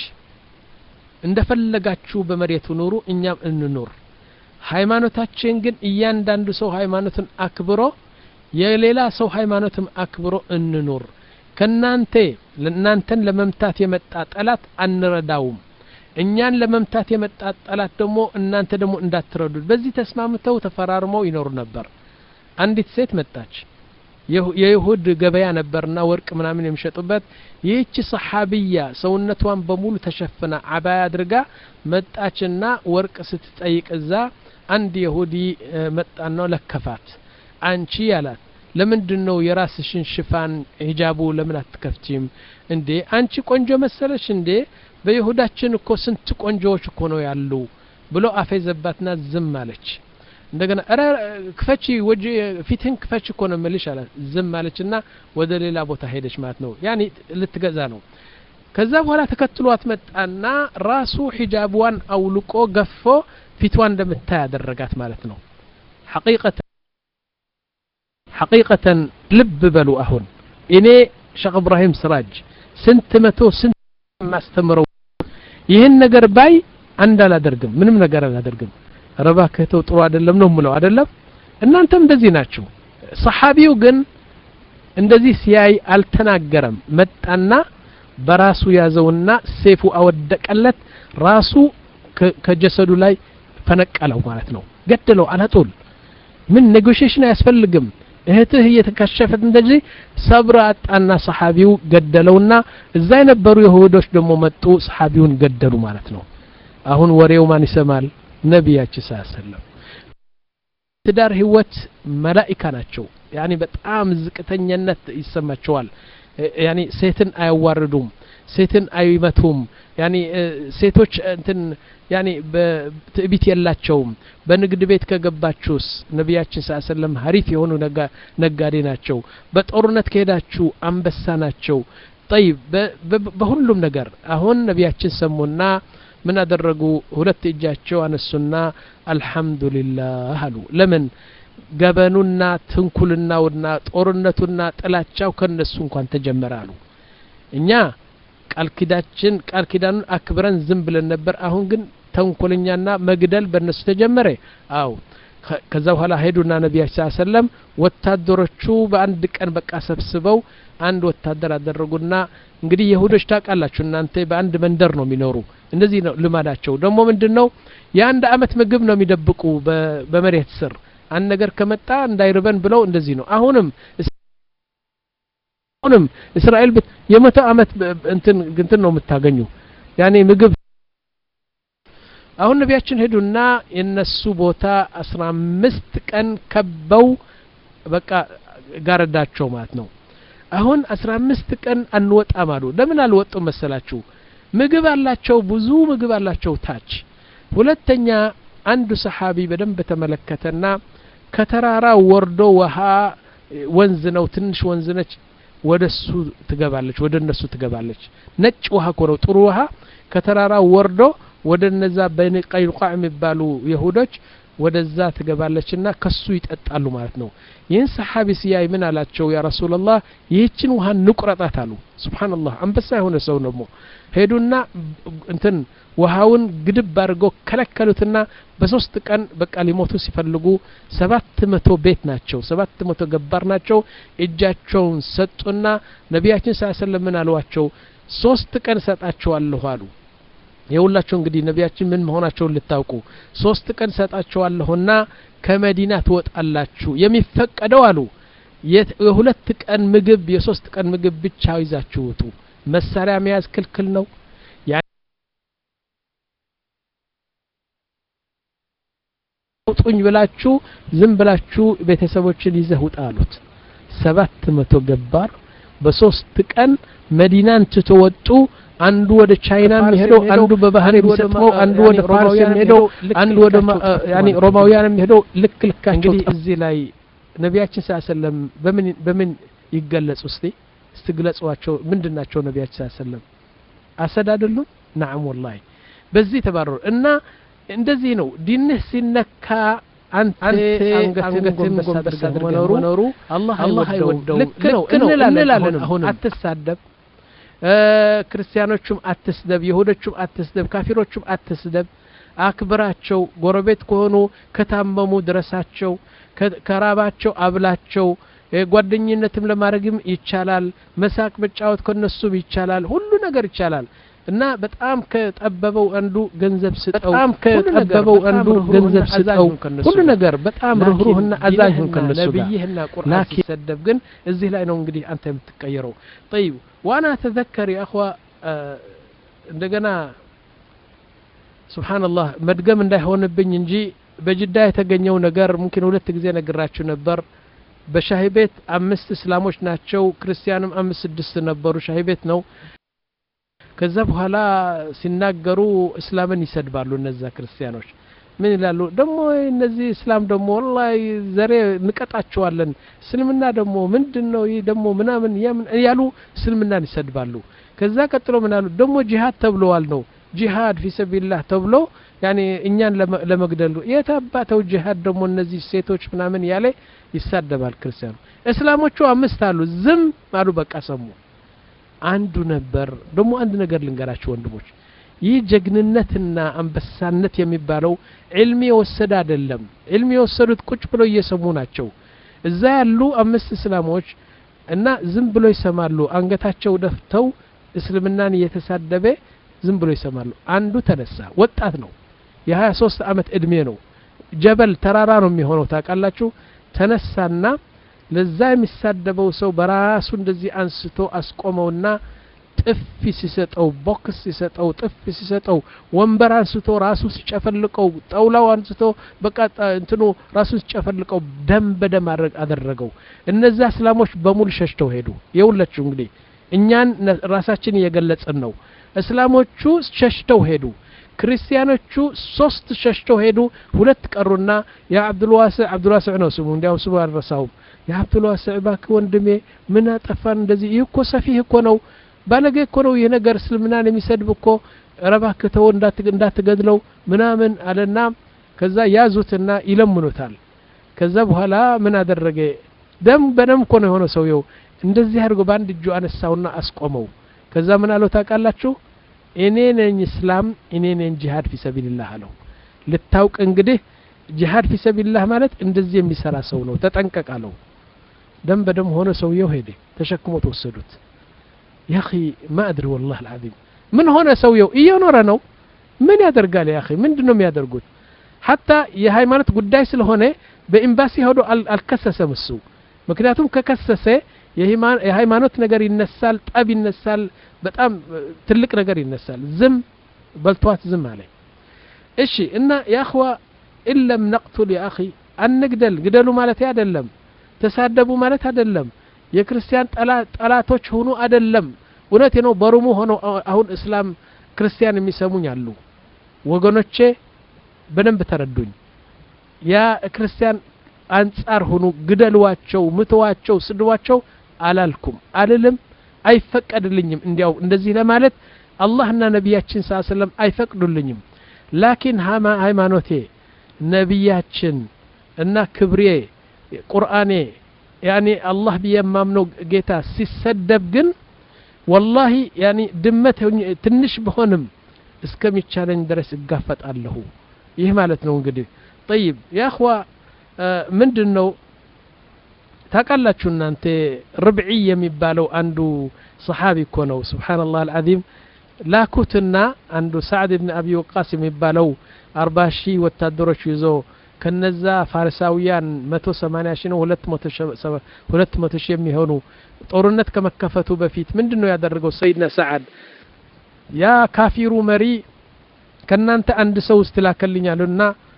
እንደፈለጋችሁ በመሪየቱ ኑሩ እኛም እንኖር ሃይማኖታችን ግን እያንዳንዱ ሰው ሃይማኖትን አክብሮ የሌላ ሰው ሃይማኖትም አክብሮ እንኖር ከናንተ ለናንተን ለመምታት የመጣ ጠላት አንረዳውም እኛን ለመምታት የመጣ ጠላት ደግሞ እናንተ ደግሞ እንዳትረዱ በዚህ ተስማምተው ተፈራርመው ይኖር ነበር አንዲት ሴት መጣች የይሁድ ገበያ ነበርና ወርቅ ምናምን የሚሸጡበት ይህች ሰሃቢያ ሰውነቷን በሙሉ ተሸፍና አባያ አድርጋ መጣችና ወርቅ ስትጠይቅ እዛ አንድ ይሁዲ መጣና ለከፋት አንቺ ያላት ለምንድነው የራስሽን ሽፋን ሂጃቡ ለምን አትከፍቺም እንዴ አንቺ ቆንጆ መሰለሽ እንዴ በይሁዳችን እኮ ስንት ቆንጆዎች እኮ ነው ያሉ ብሎ አፈዘባትና ዝም አለች እንደገና አረ ክፈቺ ወጂ ፊትን ክፈቺ እኮ ነው መልሽ አላት ዝም አለችና ወደ ሌላ ቦታ ሄደች ማለት ነው ያኒ ልትገዛ ነው ከዛ በኋላ ተከትሏት መጣና ራሱ ሂጃቧን አውልቆ ገፎ ፊቷን እንደምታይ ያደረጋት ማለት ነው ሐቂቀተ ሐቂቀተን ልብ በሉ አሁን እኔ ሸኽ ኢብራሂም ስራጅ ስንት መቶ ስንት ማስተምረው ይሄን ነገር ባይ አንድ አላደርግም ምንም ነገር አላደርግም ረባከህ ተው ጥሩ አይደለም ነው ምለው አይደለም እናንተም እንደዚህ ናችሁ ሰሃቢው ግን እንደዚህ ሲያይ አልተናገረም መጣና በራሱ ያዘውና ሴፉ አወደቀለት ራሱ ከጀሰዱ ላይ ፈነቀለው ማለት ነው ገደለው አላጦል ምን ኔጎሺዬሽን አያስፈልግም እህትህ እየተከሸፈት እንደዚህ ሰብር አጣና ሰሃቢው ገደለውና እዛ የነበሩ ይሁዶች ደግሞ መጡ ሰሃቢውን ገደሉ ማለት ነው አሁን ወሬው ማን ይሰማል ነብያችን ሰለላሁ ትዳር ህይወት መላእክት ናቸው ያኒ በጣም ዝቅተኛነት ይሰማቸዋል ያኒ ሴትን አያዋርዱም ሴትን አይመቱም ያኒ ሴቶች እንትን ያኒ በትዕቢት የላቸውም በንግድ ቤት ከገባችሁስ ነብያችን ሰለላሁ ሐሪፍ የሆኑ ነጋዴ ናቸው በጦርነት ከሄዳችሁ አንበሳ ናቸው طيب በሁሉም ነገር አሁን ነብያችን ሰሙና ምን አደረጉ ሁለት እጃቸው አነሱና አልহামዱሊላህ አሉ ለምን ገበኑና ትንኩልናውና ጦርነቱና ጥላቻው ከነሱ እንኳን ተጀመራሉ እኛ ቃልኪዳችን ቃልኪዳኑን አክብረን ዝም ብለን ነበር አሁን ግን ተንኩልኛና መግደል በእነሱ ተጀመረ አው ከዛ በኋላ ሄዱና ነብያችን ሰለላሁ ወታደሮቹ በአንድ ቀን በቃ ሰብስበው አንድ ወታደር አደረጉና እንግዲህ ይሁዶች ታቃላችሁ እናንተ በአንድ መንደር ነው የሚኖሩ እንደዚህ ነው ልማዳቸው ደግሞ ምንድነው የአንድ አመት ምግብ ነው የሚደብቁ በመሬት ስር አንድ ነገር ከመጣ እንዳይርበን ብለው እንደዚህ ነው አሁንም አሁንም እስራኤል የመቶ አመት እንትን እንትን ነው የምታገኙ ያኔ ምግብ አሁን ነብያችን ሄዱና የነሱ ቦታ አስራ አምስት ቀን ከበው በቃ ጋረዳቸው ማለት ነው አሁን አስራ አምስት ቀን አንወጣም አሉ ለምን አልወጡም መሰላችሁ ምግብ አላቸው ብዙ ምግብ አላቸው ታች ሁለተኛ አንዱ ሰሃቢ በደንብ ተመለከተና ከተራራ ወርዶ ውሃ ወንዝ ነው ትንሽ ወንዝ ነች ወደሱ ትገባለች ወደነሱ ትገባለች ነጭ ውሃ ኮረው ጥሩ ውሃ ከተራራ ወርዶ ወደነዛ በኒ ቀይኑቃ የሚባሉ ይሁዶች ወደዛ ትገባለችና ከሱ ይጠጣሉ ማለት ነው ይህን ሰሃቢ ሲያይ ምን አላቸው ያ ረሱላህ ይህችን ውሃ ንቁረጣት አሉ ሱብሃንአላህ አንበሳ የሆነ ሰው ነው ሄዱና እንትን ውሃውን ግድብ አድርገው ከለከሉትና በሶስት ቀን በቃ ሊሞቱ ሲፈልጉ ሰባት መቶ ቤት ናቸው ሰባት መቶ ገባር ናቸው እጃቸውን ሰጡና ነብያችን ሰለላሁ ዐለይሂ ወሰለም አሏቸው ሶስት ቀን ሰጣቸዋለሁ አሉ የሁላችሁ እንግዲህ ነቢያችን ምን መሆናቸውን ልታውቁ ሶስት ቀን ሰጣቸዋለሁና ከመዲና ትወጣላችሁ የሚፈቀደው አሉ የሁለት ቀን ምግብ የሶስት ቀን ምግብ ብቻ ይዛችሁ ውጡ መሳሪያ መያዝ ክልክል ነው ያውጡኝ ብላችሁ ዝም ብላችሁ ቤተሰቦችን ይዘው ውጣ አሉት ሰባት መቶ ገባር በሶስት ቀን መዲናን ተወጡ አንዱ ወደ ቻይና የሚሄደው አንዱ በባህር የሚሰጥመው አንዱ ወደ ፋርስ የሚሄደው አንዱ ወደ ያኒ ሮማውያን የሚሄደው ልክ ልካቸው እዚህ ላይ ነቢያችን ሰለላሁ በምን በምን ይገለጹ እስቲ استغلصዋቸው ምንድናቸው ነቢያችን ሰለላሁ አሰድ አይደሉም نعم والله በዚህ ተባረሩ እና እንደዚህ ነው ዲንህ ሲነካ አንተ አንገትን ጎንበስ አድርገህ መኖሩ አላህ አይወደው ልክ ነው እንላለን አሁን አትሳደብ ክርስቲያኖቹም አትስደብ ይሁዶቹም አትስደብ ካፊሮቹም አትስደብ አክብራቸው ጎረቤት ከሆኑ ከታመሙ ድረሳቸው ከራባቸው አብላቸው ጓደኝነትም ለማድረግም ይቻላል መሳቅ መጫወት ከነሱም ይቻላል ሁሉ ነገር ይቻላል እና በጣም ከጠበበው አንዱ ገንዘብ ስጠው በጣም ከጠበበው አንዱ ገንዘብ ስጠው ሁሉ ነገር በጣም ሩህሩህና አዛኝ ሆን ከነሱ ነብይህና ቁርአን ሲሰደብ ግን እዚህ ላይ ነው እንግዲህ አንተ የምትቀየረው طيب وانا اتذكر يا اخوا እንደገና ሱብሃንአላህ መድገም እንዳይሆንብኝ እንጂ በጅዳ የተገኘው ነገር ሙምኪን ሁለት ጊዜ ነግራችሁ ነበር በሻሂ ቤት አምስት እስላሞች ናቸው ክርስቲያንም አምስት ስድስት ነበሩ ሻሂ ቤት ነው ከዛ በኋላ ሲናገሩ እስላምን ይሰድባሉ እነዛ ክርስቲያኖች ምን ይላሉ ደሞ እነዚህ እስላም ደሞ ወላሂ ዘሬ ንቀጣቸዋለን እስልምና ደሞ ምንድነው ይሄ ደሞ ምናምን ያሉ እስልምናን ይሰድባሉ ከዛ ቀጥሎ ምን አሉ ደሞ ጂሃድ ተብለዋል ነው ጂሃድ في سبيل الله ተብሎ يعني እኛን ለመግደሉ የታባተው ጂሃድ ደሞ እነዚህ ሴቶች ምናምን ያለ ይሳደባል ክርስቲያኑ እስላሞቹ አምስት አሉ ዝም አሉ በቃ ሰሙ አንዱ ነበር ደሞ አንድ ነገር ልንገራችሁ ወንድሞች ይህ ጀግንነትና አንበሳነት የሚባለው ዒልም የወሰደ አይደለም ዒልም የወሰዱት ቁጭ ብለው እየሰሙ ናቸው እዛ ያሉ አምስት እስላሞች እና ዝም ብለው ይሰማሉ አንገታቸው ደፍተው እስልምናን እየተሳደበ ዝም ብለው ይሰማሉ አንዱ ተነሳ ወጣት ነው የ23 አመት እድሜ ነው ጀበል ተራራ ነው የሚሆነው ታውቃላችሁ ተነሳና ለዛ የሚሳደበው ሰው በራሱ እንደዚህ አንስቶ አስቆመውና ጥፊ ሲሰጠው ቦክስ ሲሰጠው ጥፊ ሲሰጠው ወንበር አንስቶ ራሱ ሲጨፈልቀው ጣውላው አንስቶ በቃ እንትኑ ራሱ ሲጨፈልቀው ደም በደም አደረገው እነዛ እስላሞች በሙሉ ሸሽተው ሄዱ የውላችሁ እንግዲህ እኛን ራሳችን እየገለጽን ነው እስላሞቹ ሸሽተው ሄዱ ክርስቲያኖቹ ሶስት ሸሽተው ሄዱ ሁለት ቀሩና ያ አብዱልዋሲዕ አብዱልዋሲዕ ነው ስሙ እንዲያው ስሙ አልረሳውም ያ አብዱልዋሲዕ ባክ ወንድሜ ምን አጠፋን እንደዚህ ይኮ ሰፊህ እኮ ነው ባለጌ እኮ ነው ይሄ ነገር እስልምናን የሚሰድብ እኮ ረባከተው እንዳትገድለው ምናምን አለና ከዛ ያዙትና ይለምኑታል ከዛ በኋላ ምን አደረገ ደም በደም እኮ ነው የሆነው ሰውየው እንደዚህ አድርጎ ባንድ እጁ አነሳውና አስቆመው ከዛ ምን አለው ታውቃላችሁ እኔ ነኝ እስላም እኔ ነኝ ጂሃድ في سبيل الله አለው ልታውቅ እንግዲህ ጂሃድ في سبيل الله ማለት እንደዚህ የሚሰራ ሰው ነው ተጠንቀቃለው ደም በደም ሆነ ሰውየው ሄደ ተሸክሞ ተወሰዱት يا اخي ما ادري والله العظيم من هنا ሰውየው እየኖረ ነው ምን ያደርጋል يا اخي ምንድነው የሚያደርጉት حتى የሃይማኖት ጉዳይ ስለሆነ በኤምባሲ ሄዶ አልከሰሰም እሱ ምክንያቱም ከከሰሰ የሃይማኖት ነገር ይነሳል ጠብ ይነሳል በጣም ትልቅ ነገር ይነሳል ዝም በልቷት ዝም አለ እሺ እና يا اخوا الا نقتل يا اخي አንግደል ግደሉ ማለት አይደለም ተሳደቡ ማለት አይደለም የክርስቲያን ጠላቶች ሆኑ አይደለም እውነት ነው በሩሙ ሆኖ አሁን እስላም ክርስቲያን የሚሰሙኝ አሉ ወገኖቼ በደንብ ተረዱኝ ያ ክርስቲያን አንጻር ሆኑ ግደሏቸው ምተዋቸው ስድዋቸው አላልኩም አልልም አይፈቀድልኝም እንዲያው እንደዚህ ለማለት አላህና ነብያችን ሰለላሁ ዐለይሂ ወሰለም አይፈቅዱልኝም ላኪን ሃማ ሃይማኖቴ ነብያችን እና ክብሬ ቁርአኔ ያኒ አላህ በየማምነው ጌታ ሲሰደብ ግን والله ያኒ ድመት ትንሽ በሆንም እስከሚቻለኝ ድረስ እጋፈጣለሁ ይህ ማለት ነው እንግዲህ طيب يا اخوا ምንድነው ታውቃላችሁ እናንተ ربعي የሚባለው አንዱ صحابي እኮ ነው ሱብሃንአላህ አልዓዚም ላኩትና አንዱ ሳዕድ ኢብኑ አቢ ወቃስ የሚባለው አርባ ሺህ ወታደሮች ይዞ ከነዛ ፋርሳውያን መቶ ሰማንያ ሺህ ነው ሁለት መቶ ሺህ የሚሆኑ ጦርነት ከመከፈቱ በፊት ምንድነው ያደረገው ሰይድና ሰዓድ ያ ካፊሩ መሪ ከናንተ አንድ ሰው እስትላከልኛልና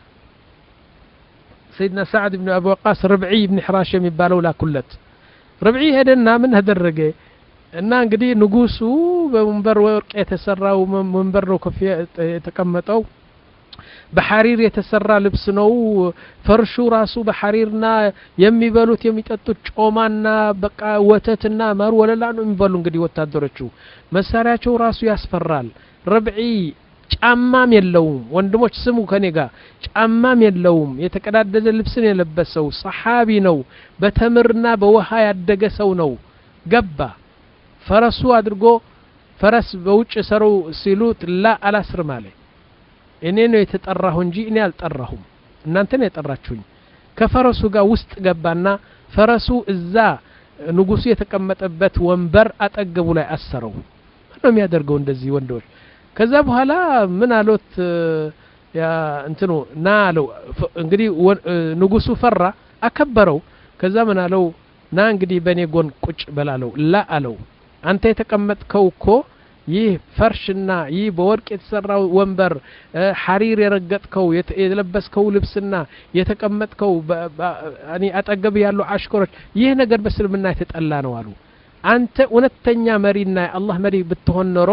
ሰይድና ሰዓድ ኢብኑ አቢ ወቃስ ረብዒ ኢብኑ ሕራሽ የሚባለው ላኩለት ረብዒ ሄደና ምን አደረገ እና እንግዲህ ንጉሱ በመንበር ወርቅ የተሰራው መንበር ነው ከፍ የተቀመጠው በሐሪር የተሰራ ልብስ ነው ፈርሹ ራሱ በሐሪርና የሚበሉት የሚጠጡት ጮማና በቃ ወተትና ማር ወለላ ነው የሚበሉ እንግዲህ ወታደሮቹ መሳሪያቸው ራሱ ያስፈራል ረብዒ ጫማም የለውም ወንድሞች ስሙ ከኔ ጋር ጫማም የለውም የተቀዳደደ ልብስን የለበሰው ሰሃቢ ነው በተምርና በውሃ ያደገ ሰው ነው ገባ ፈረሱ አድርጎ ፈረስ በውጭ ሰሩ ሲሉት ላ አላስርም አለ እኔ ነው የተጠራሁ እንጂ እኔ አልጠራሁም እናንተ ነው የጠራችሁኝ ከፈረሱ ጋር ውስጥ ገባና ፈረሱ እዛ ንጉሱ የተቀመጠበት ወንበር አጠገቡ ላይ አሰረው ነው የሚያደርገው እንደዚህ ወንዶች ከዛ በኋላ ምን አሉት ያ እንትኑ ና አለው እንግዲህ ንጉሱ ፈራ አከበረው ከዛ ምን አለው ና እንግዲህ በኔ ጎን ቁጭ በላለው ላ አለው አንተ የተቀመጥከው እኮ ይህ ፈርሽና ይህ በወርቅ የተሰራው ወንበር ሐሪር የረገጥከው የለበስከው ልብስና የተቀመጥከው አኒ አጠገብ ያሉ አሽከሮች ይህ ነገር በእስልምና የተጠላ ነው አሉ አንተ እውነተኛ መሪና አላህ መሪ ብትሆን ኖሮ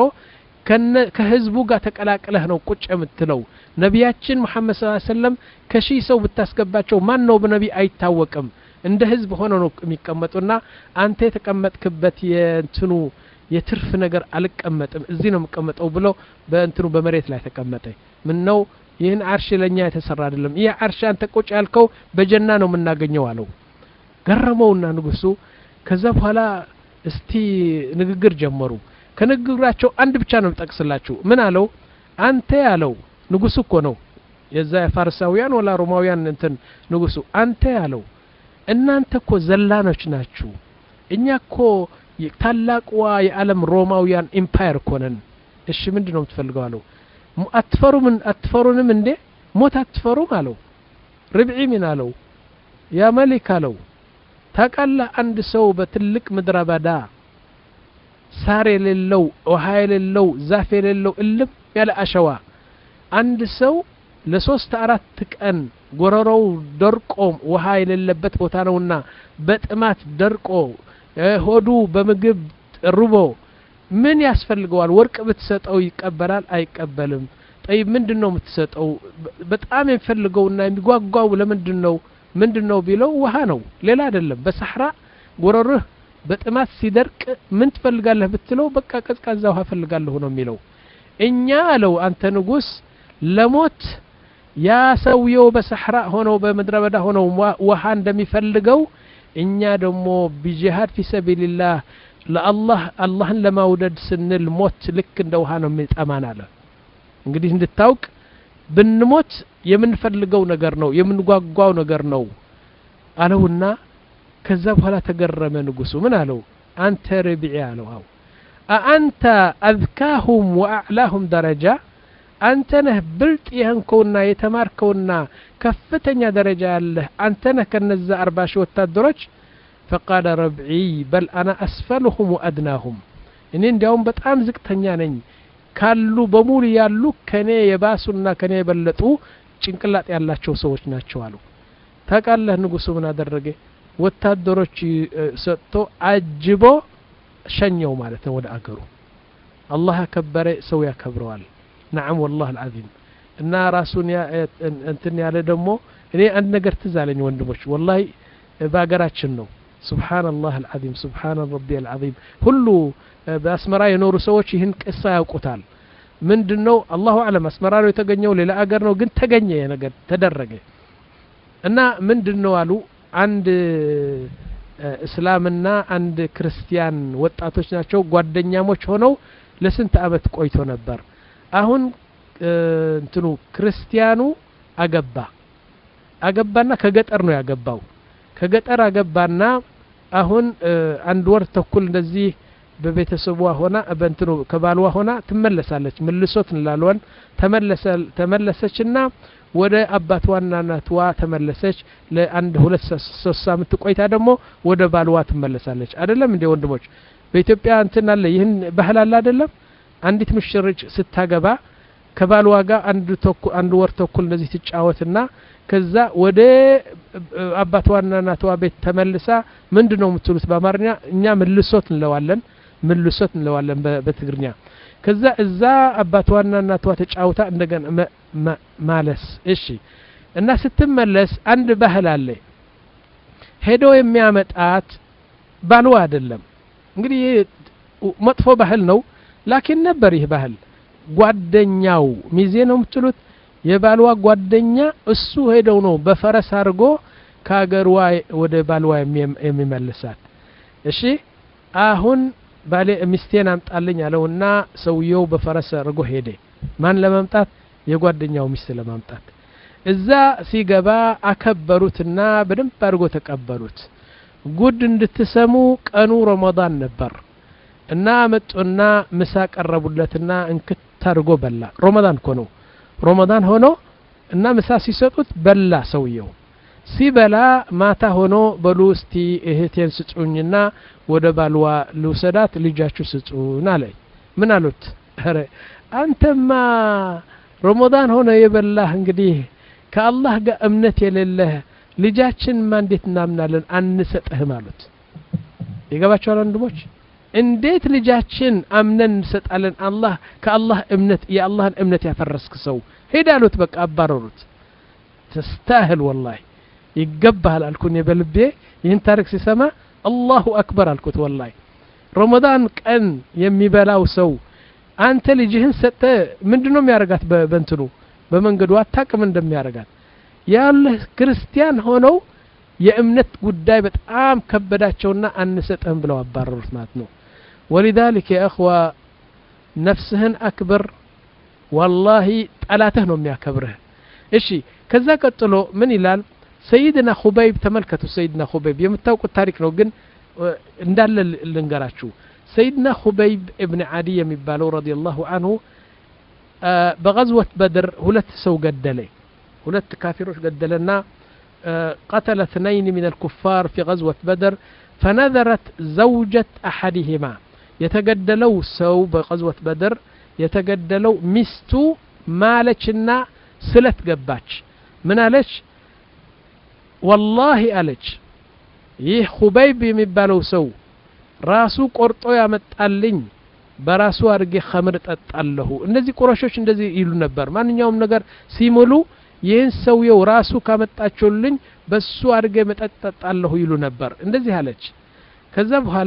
ከህዝቡ ጋር ተቀላቅለህ ነው ቁጭ የምትለው ነቢያችን መሐመድ ሰለላሁ ዐለይሂ ወሰለም ከሺህ ሰው ብታስገባቸው ማን ነው በነቢ አይታወቅም እንደ ህዝብ ሆኖ ነው የሚቀመጡና አንተ የተቀመጥክበት የእንትኑ የትርፍ ነገር አልቀመጥም እዚህ ነው የምቀመጠው ብሎ በእንትኑ በመሬት ላይ ተቀመጠ ምን ነው ይህን አርሽ ለኛ የተሰራ አይደለም ይሄ አርሽ አንተ ቁጭ ያልከው በጀና ነው የምናገኘው አለው ገረመውና ንጉሱ ከዛ በኋላ እስቲ ንግግር ጀመሩ ከንግግራቸው አንድ ብቻ ነው ተጠቅስላችሁ ምን አለው አንተ ያለው ንጉሱ እኮ ነው የዛ ፋርሳውያን ወላ ሮማውያን እንትን ንጉሱ አንተ ያለው እናንተ እኮ ዘላኖች ናችሁ እኛ እኮ ታላቁዋ የዓለም ሮማውያን ኢምፓየር ኮነን እሺ ምንድነው የምትፈልገው አለው አትፈሩም አትፈሩንም እንዴ ሞት አትፈሩም አለው ረብዒ ምን አለው ያ መሊክ አለው ታቃላ አንድ ሰው በትልቅ ምድረ በዳ ሳር የሌለው ውሃ የሌለው ዛፍ የሌለው እልም ያለ አሸዋ አንድ ሰው ለሶስት አራት ቀን ጎረሮው ደርቆ ውሃ የሌለበት ቦታ ነውና በጥማት ደርቆ ሆዱ በምግብ ርቦ ምን ያስፈልገዋል ወርቅ ብትሰጠው ይቀበላል አይቀበልም طيب ምንድነው የምትሰጠው በጣም የሚፈልገውና የሚጓጓው ለምንድነው ምንድነው ቢለው ውሃ ነው ሌላ አይደለም በሰሐራ ጎረሮህ በጥማት ሲደርቅ ምን ትፈልጋለህ ብትለው በቃ ቀዝቃዛ ውሃ ፈልጋለሁ ነው የሚለው እኛ አለው አንተ ንጉስ ለሞት ያ ሰውየው በሰሐራ ሆኖ በመድረ በዳ ሆኖ ውሃ እንደሚፈልገው እኛ ደግሞ በጂሃድ في سبيل الله ለአላህ አላህን ለማውደድ ስንል ሞት ልክ እንደ ውሃ ነው የሚጠማን አለ እንግዲህ እንድታውቅ ብንሞት የምንፈልገው ነገር ነው የምንጓጓው ነገር ነው አለውና ከዛ በኋላ ተገረመ ንጉሱ ምን አለው አንተ ረቢዒ አለው አው አንተ اذكاهم واعلاهم درجه አንተ ነህ ብልጥ የሆንከውና የተማርከውና ከፍተኛ ደረጃ ያለህ አንተ ነህ ከነዛ አርባ ሺህ ወታደሮች فقال ربعي بل انا اسفلهم وادناهم እኔ እንዲያውም በጣም ዝቅተኛ ነኝ ካሉ በሙሉ ያሉ ከኔ የባሱና ከኔ የበለጡ ጭንቅላት ያላቸው ሰዎች ናቸው አሉ ታቃለህ ንጉሱ ምን አደረገ ወታደሮች ሰጥቶ አጅቦ ሸኘው ማለት ነው ወደ አገሩ አላህ ያከበረ ሰው ያከብረዋል نعم والله العظيم እና ራሱን እንትን ያለ ደግሞ እኔ አንድ ነገር ትዛለኝ ወንድሞች والله ባገራችን ነው سبحان الله العظيم سبحان ربي العظيم ሁሉ በአስመራ የኖሩ ሰዎች ይህን ቅሳ ያውቁታል ምንድነው አላሁ አለም አስመራ ነው የተገኘው ሌላ አገር ነው ግን ተገኘ ነገር ተደረገ እና ምንድነው አሉ አንድ እስላምና አንድ ክርስቲያን ወጣቶች ናቸው ጓደኛሞች ሆነው ለስንት አመት ቆይቶ ነበር አሁን እንትኑ ክርስቲያኑ አገባ አገባና ከገጠር ነው ያገባው ከገጠር አገባና አሁን አንድ ወር ተኩል እንደዚህ በቤተሰቧ ሆና በእንትኑ ከባልዋ ሆና ትመለሳለች መልሶት እንላለን ተመለሰ ተመለሰችና ወደ አባቷና እናቷ ተመለሰች ለአንድ ሁለት ሶስት ሳምንት ቆይታ ደግሞ ወደ ባልዋ ትመለሳለች አይደለም እንደ ወንድሞች በኢትዮጵያ እንትን አለ ይሄን ባህል አለ አይደለም አንዲት ሙሽሪት ስታገባ ከባልዋ ጋር አንድ ተኩ አንድ ወር ተኩል እንደዚህ ትጫወትና ከዛ ወደ አባቷና እናቷ ቤት ተመልሳ ምንድነው የምትሉት በአማርኛ እኛ መልሶት እንለዋለን መልሶት እንለዋለን በትግርኛ ከዛ እዛ አባቷና እናቷ ተጫውታ እንደገና ማለስ እሺ እና ስትመለስ አንድ ባህል አለ ሄዶ የሚያመጣት ባልዋ አይደለም እንግዲህ መጥፎ ባህል ነው ላኪን ነበር ይህ ባህል ጓደኛው ሚዜ ነው የምትሉት የባልዋ ጓደኛ እሱ ሄደው ነው በፈረስ አርጎ ካገርዋ ወደ ባልዋ የሚመልሳት እሺ አሁን ባለ ሚስቴን አምጣልኝ አለውና ሰውየው በፈረስ አርጎ ሄደ ማን ለማምጣት የጓደኛው ሚስት ለማምጣት እዛ ሲገባ አከበሩትና በደንብ አርጎ ተቀበሉት ጉድ እንድትሰሙ ቀኑ ረመዳን ነበር እና መጡና ምሳ ቀረቡለትና እንክታርጎ በላ ረመዳን እኮ ነው ረመዳን ሆኖ እና ምሳ ሲሰጡት በላ ሰውየው ሲበላ ማታ ሆኖ በሉ እስቲ እህቴን ስጡኝና ወደ ባልዋ ልውሰዳት ልጃችሁ ስጡን አለ ምን አሉት አረ አንተማ ረመዳን ሆኖ የበላህ እንግዲህ ከአላህ ጋር እምነት የሌለህ ልጃችን ማን እንዴት እናምናለን አንሰጥህም አሉት ይገባቸዋል ወንድሞች እንዴት ልጃችን አምነን እንሰጣለን አላህ ከአላህ እምነት የአላህን እምነት ያፈረስክ ሰው ሄዳሉት በቃ አባረሩት ተስተاهل والله ይገባል አልኩኝ በልቤ ይህን ታሪክ ሲሰማ አላሁ አክበር አልኩት والله ረመዳን ቀን የሚበላው ሰው አንተ ልጅህን ሰጠ ምንድነው የሚያረጋት በእንትኑ በመንገዱ አታቅም እንደሚያረጋት ያለ ክርስቲያን ሆነው የእምነት ጉዳይ በጣም ከበዳቸውና አንሰጥህም ብለው አባረሩት ማለት ነው ولذلك يا اخوه نفسهن اكبر والله ጠላትህ ነው የሚያከብርህ እሺ ከዛ ቀጥሎ ምን ይላል سيدنا خبيب ተመልከቱ سيدنا خبيب የምታውቁት ታሪክ ነው ግን እንዳለ ልንገራችሁ سيدنا خبيب ابن عدي የሚባለው رضي الله عنه بغزوة بدر ሁለት ሰው ገደለ ሁለት ካፊሮች ገደለና قتل اثنين من الكفار في غزوة بدر فنذرت زوجة أحدهما يتقدلوا سو بغزوة بدر يتقدلوا مستو مالشنا سلت قباش من ألش والله ألش يه خبيب يمبالو سو راسو قرطو يمتقلن براسو أرقي خمر تتقله እነዚህ ቁረሾች እንደዚህ ይሉ ነበር ማንኛውም ነገር ሲሙሉ ይህን ሰውየው ራሱ ካመጣቸውልኝ በሱ አድርገ መጠጣጣለሁ ይሉ ነበር እንደዚህ አለች ከዛ በኋላ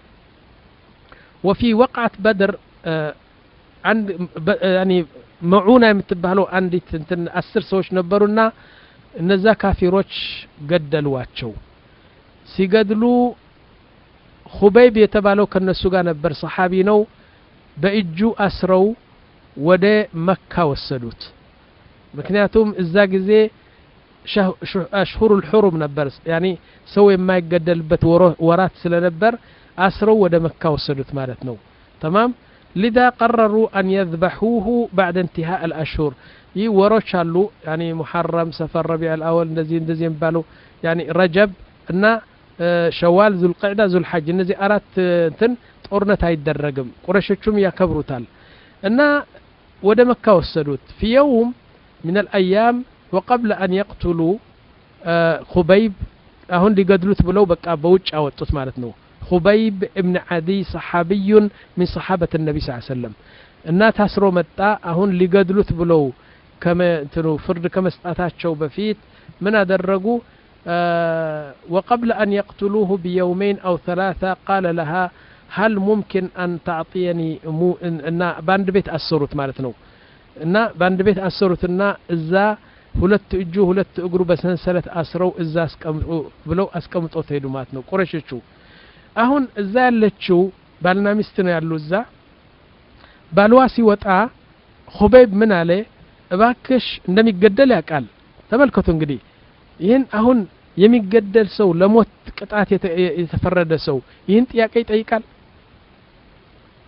وفي وقعة بدر عند يعني معونة የምትባለው አንዲት እንትን አስር ሰዎች ነበሩና እነዛ ካፊሮች ገደሏቸው ሲገድሉ خبيب የተባለው ከነሱ ጋር ነበር ሰሃቢ ነው በእጁ አስረው ወደ መካ ወሰዱት ምክንያቱም እዛ ጊዜ አሽሁሩ الحرم ነበር يعني ሰው የማይገደልበት ወራት ስለነበር አስረው ወደ መካ ወሰዱት ማለት ነው تمام لذا قرروا أن يذبحوه بعد انتهاء الأشهر يوروش አሉ يعني محرم سفر ربيع الأول እንደዚህ እንደዚህ ባሉ يعني رجب እና شوال ذو القعدة ذو الحج እነዚህ አራት እንትን ጦርነት አይደረግም ቁረሾቹም ያከብሩታል እና ወደ መካ ወሰዱት في يوم من الأيام وقبل أن يقتلوا خبيب أهون لقدلت بلو بقى بوجه أوتوت مالتنو خبيب ابن عدي صحابي من صحابة النبي صلى الله عليه وسلم الناس هسروا متى أهون لقدلت بلو كما تنو فرد كما استأتاتشوا بفيت من أدرقوا آه وقبل أن يقتلوه بيومين أو ثلاثة قال لها هل ممكن أن تعطيني مو إن باند بيت أسرت مالتنو እና ባንድ ቤት አሰሩትና እዛ ሁለት እጁ ሁለት እግሩ በሰንሰለት አስረው እዛ አስቀምጡ ብለው አስቀምጦት ሄዱ ማለት ነው ቁረሾቹ አሁን እዛ ያለችው ባልና ሚስት ነው ያሉ እዛ ባልዋ ሲወጣ خبيب ምን አለ እባክሽ እንደሚገደል ያቃል ተመልከቱ እንግዲህ ይሄን አሁን የሚገደል ሰው ለሞት ቅጣት የተፈረደ ሰው ይሄን ጥያቄ ይጠይቃል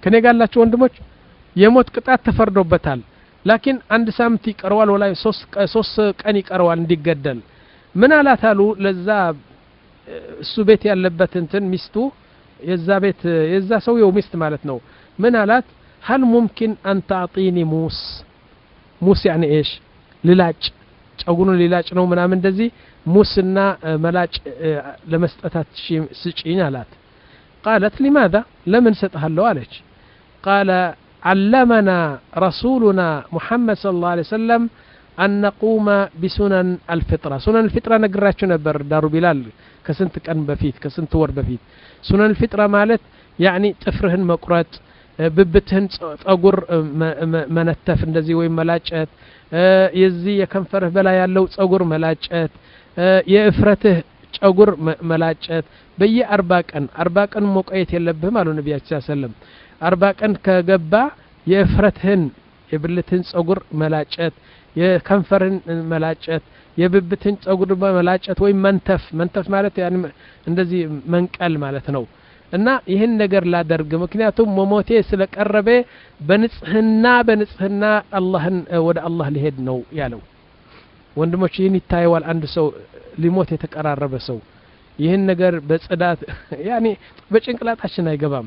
ከኔ ጋር ያላችሁ ወንድሞች የሞት ቅጣት ተፈርዶበታል ላኪን አንድ ሳምንት ይቀርዋል ወላይ ሶስት ቀን ይቀርዋል እንዲገደል ምን አላታሉ ለዛ እሱ ቤት ያለበት እንትን ሚስቱ የዛ ቤት የዛ ሰውየው ሚስት ማለት ነው ምን አላት هل ممكن أن تعطيني موس موس يعني إيش للاج ጸጉሩን ሊላጭ ነው ምናምን እንደዚህ ሙስና መላጭ ለመስጠታት ስጪኝ አላት قالت لماذا لمن ሰጥሃለው አለች قال علمنا رسولنا محمد صلى الله عليه وسلم أن نقوم بسنن الفطرة سنن الفطرة ነግራችሁ ነበር ዳሩ ቢላል ከስንት ቀን በፊት ከስንት ወር በፊት سنن الفطرة ማለት يعني ጥፍርህን መቁረጥ ብብትህን ጸጉር መነተፍ እንደዚህ ወይ መላጨት የዚህ የከንፈርህ በላይ ያለው ጸጉር መላጨት የእፍረትህ ጸጉር መላጨት በየ40 ቀን አርባ ቀን መቆየት የለብህም አሉ ነብያችን ሰለላሁ አርባ ቀን ከገባ የእፍረትህን የብልትህን ጸጉር መላጨት የከንፈርህን መላጨት የብብትህን ጸጉር መላጨት ወይ መንተፍ መንተፍ ማለት ያን እንደዚህ መንቀል ማለት ነው እና ይሄን ነገር ላደርግ ምክንያቱም መሞቴ ስለቀረበ በንጽህና በንጽህና አላህን ወደ አላህ ሊሄድ ነው ያለው ወንድሞች ይሄን ይታየዋል አንድ ሰው ሊሞት የተቀራረበ ሰው ይሄን ነገር በጽዳት ያኒ በጭንቅላታችን አይገባም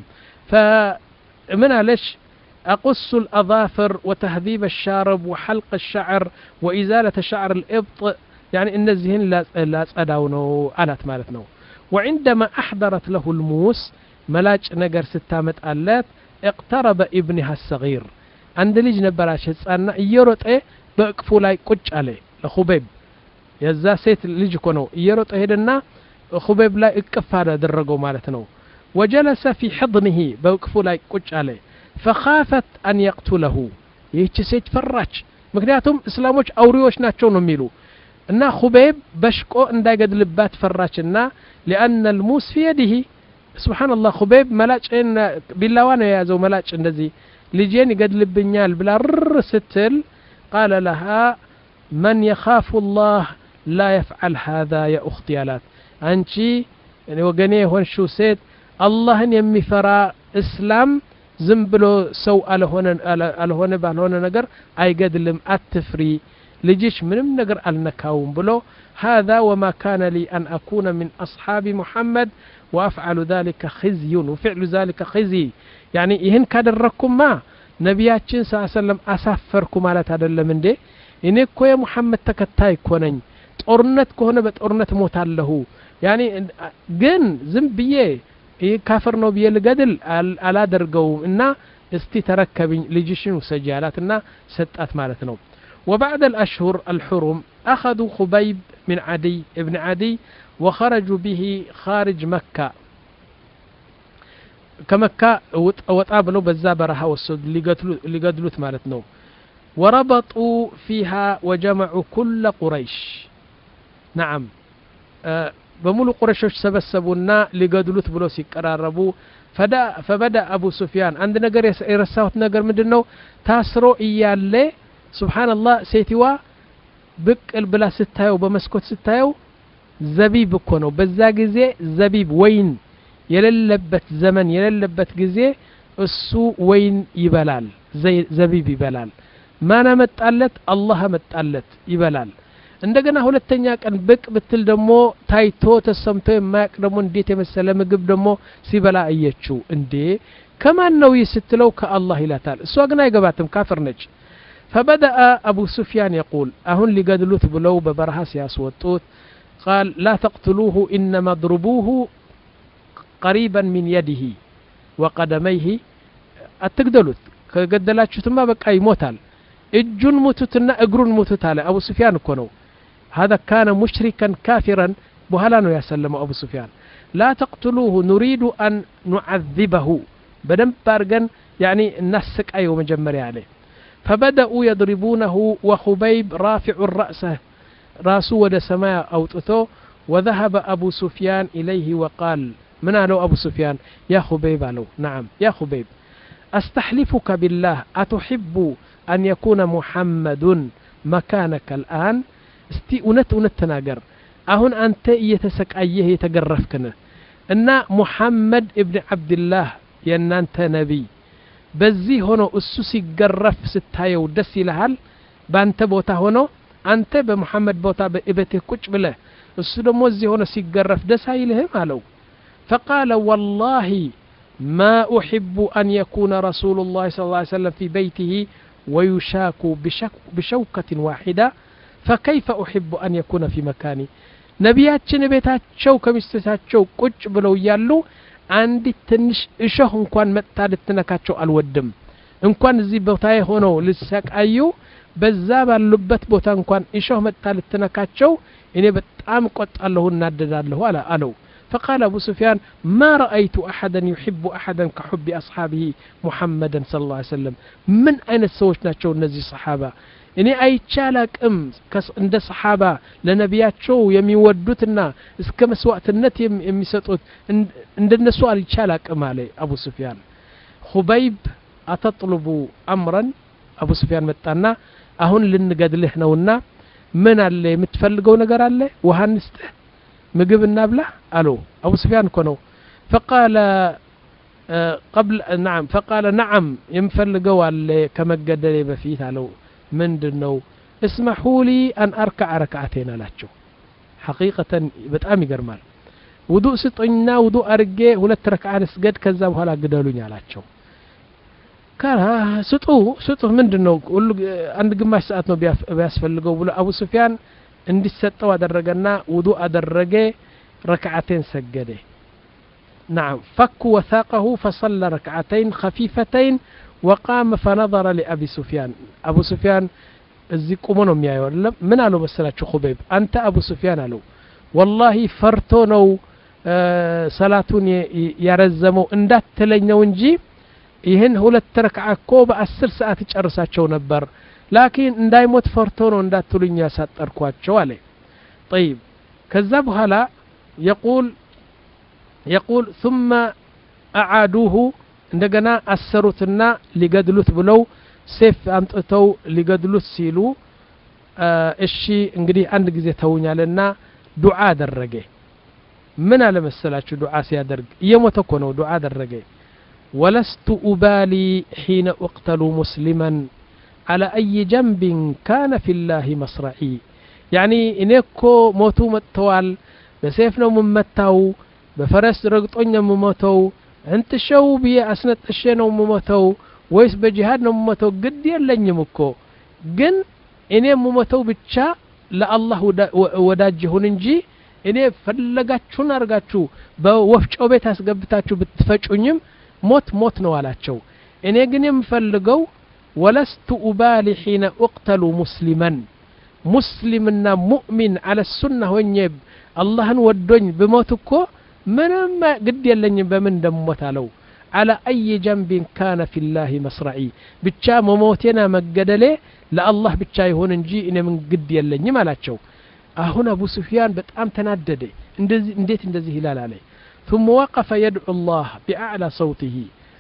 فمن عليش أقص الأظافر وتهذيب الشارب وحلق الشعر وإزالة شعر الإبط يعني إن الزهن لا تصداونه ألات مالتنا وعندما أحضرت له الموس ملاج نجر ستامت آلات اقترب ابنها الصغير عند ليج نبراش هتسألنا يروت ايه بأكفو لاي قج عليه لخبيب يزا سيت ليج كونو يروت ايه دنا خبيب لا اكفار درقو مالتنا وجلس في حضنه بأكفو لاي قج عليه فخافت أن يقتله يهيش سيت فراج مكنياتهم اسلاموش أوريوش ناتشو نميلو እና خبيب በሽቆ እንዳይገድልባት ፈራችና لأن الموس في يده سبحان الله خبيب መላጭን ቢላዋ ነው የያዘው መላጭ እንደዚህ ልጄን ይገድልብኛል ብላ ር ስትል قال لها من يخاف الله لا يفعل هذا يا اختي አላት አንቺ እኔ ወገኔ ሆንሽው ሴት አላህን የሚፈራ እስላም ዝም ብሎ ሰው አልሆነ አልሆነ ባልሆነ ነገር አይገድልም አትፍሪ لجيش منم نقر النكاوم بلو هذا وما كان لي أن أكون من أصحاب محمد وأفعل ذلك خزي وفعل ذلك خزي يعني إهن كادركم ما نبياتين صلى الله عليه وسلم أسافركم على تدل من دي إنك يا محمد تكتاي كونين تورنت كهنا بتورنت موت له يعني جن زنبيه كافر نبيه الجدل على درجو إننا استتركب لجيشين وسجالاتنا ستات مالتنا وبعد الأشهر الحرم أخذوا خبيب من عدي ابن عدي وخرجوا به خارج مكة كمكة وتقابلوا بالزابرها والسود اللي قتلوا مالتنا وربطوا فيها وجمعوا كل قريش نعم أه بمولو قريش سبسبونا لقتلوا بلو سيقرربوا فدا فبدأ أبو سفيان عند نجر يرساوت نجر مدنو تاسرو إيالي سبحان الله سيتوا بك البلا ستايو بمسكوت ستايو زبيب كونو بزا غزي زبيب وين يللبت زمن يللبت غزي السو وين يبلال زي زبيب يبلال ما انا متقلت الله متقلت يبلال እንደገና ሁለተኛ ቀን ብቅ ብትል ደሞ ታይቶ ተሰምቶ የማያቅ ደሞ እንዴት የመሰለ ምግብ ደሞ ሲበላ አየችው እንዴ ከማን ነው ይስትለው ከአላህ ይላታል እሷ ግን አይገባትም ካፍር ነች فبدأ أبو سفيان يقول أهن لقدلوت بلو ببرها سياسوتوت قال لا تقتلوه إنما اضربوه قريبا من يده وقدميه أتقدلوت كقدلاتشو ثم بقى يموتال اجن موتتنا اقرون موتتال أبو سفيان كونو هذا كان مشركا كافرا بهلانو يا سلم أبو سفيان لا تقتلوه نريد أن نعذبه بدم بارغن يعني نسك أيو مجمري عليه فبدأوا يضربونه وخبيب رافع الرأس راسه ود سماء أوتثو وذهب أبو سفيان إليه وقال من قالوا أبو سفيان يا خبيب قالوا نعم يا خبيب أستحلفك بالله أتحب أن يكون محمد مكانك الآن استي أنت أنت تناقر أهن أنت يتسك أيه يتقرفكنا إن محمد ابن عبد الله ين أنت نبي በዚህ ሆኖ እሱ ሲገረፍ ስታየው ደስ ይልሃል ባንተ ቦታ ሆኖ አንተ በመሐመድ ቦታ በእበትህ ቁጭ ብለህ እሱ ደግሞ እዚህ ሆኖ ሲገረፍ ደስ አይልህም አለው فقال والله ما أحب أن يكون رسول الله صلى الله عليه وسلم في بيته ويشاك بشوكة واحدة فكيف أحب أن يكون في مكاني نبياتنا بيتاتشو كمستاتشو ቁጭ ብለው ያሉ አንድ ትንሽ እሾህ እንኳን መጣ ልትነካቸው አልወድም እንኳን እዚህ ቦታዬ ሆነው ልሰቃዩ በዛ ባሉበት ቦታ እንኳን እሾህ መጣ ልትነካቸው እኔ በጣም ቆጣለሁ እናደዳለሁ አለ አለው فقال أبو سفيان ما رأيت أحدا يحب أحدا كحب أصحابه محمدا صلى الله عليه وسلم من أين السوش ناتشو نزي صحابة إني أي تشالك أم كس عند صحابة لنبيات شو يمي ودوتنا كم سوات النت يم يمي ستوت عند النسوال تشالك أم عليه أبو سفيان خبيب أتطلب أمرا أبو سفيان متانا أهون لنقاد لهنا ونا من اللي متفلقوا نقر عليه وهنسته مجيب النابلة ألو أبو سفيان كنو فقال آه قبل نعم فقال نعم ينفلقوا اللي كما قد لي بفيت ألو من دنو اسمحوا لي أن أركع ركعتين لاتشو حقيقة بتأمي قرمال وضوء سطعنا وضوء أرقى ولت ركعان سجد كذاب هلا قدالوني لاتشو كان سطو سطو من دنو عند قماش ساعات نو بياسفلقوا بلو أبو سفيان عندي ستة ودرجنا وضوء أدرجه ركعتين سجده نعم فك وثاقه فصلى ركعتين خفيفتين وقام فنظر لأبي سفيان أبو سفيان الزيكو منهم يا يولم من قالوا بسلاتش خبيب أنت أبو سفيان قالوا والله فرتونو آه صلاتون يرزموا اندات تلينو انجي يهن هولت ركعة كوب أسر ساعات تشرساتشو نبر لكن انداي موت فرتونو اندات تلين ياسات أركواتشو عليه طيب كذبها لا يقول يقول ثم أعادوه عندنا أسروتنا لقدلوت بلو سيف أمطتو لقدلوت سيلو آه الشي انقدي عند جزي تونيا لنا دعاء درجة من على مسألة دعاء سيادرج يموتكونو دعاء درجة ولست أبالي حين أقتل مسلما على أي جنب كان في الله مصرعي يعني إنكو موتو متوال بسيفنا ممتاو بفرس رقطنا ممتاو انت شو بي أسنت الشينا ممتاو ويس بجهادنا ممتاو قد يلن يمكو جن إني ممتاو بتشا لا الله وداجهون نجي إني فلقاتشو نرقاتشو بوفجو بيت أسقبتاتشو بتفجونيم موت موت نوالاتشو إني قنيم فلقو ولست أبالي حين أقتل مسلما مسلمنا مؤمن على السنة ونيب الله ودن بموتكو من ما قد يلن بمن دموتالو على أي جنب كان في الله مصرعي بتشا مموتنا مقدلي لا الله بتشا يهون نجي إن من قد يلن مالاتشو هنا أبو سفيان بتأم تندد انديت اندزي هلال عليه ثم وقف يدعو الله بأعلى صوته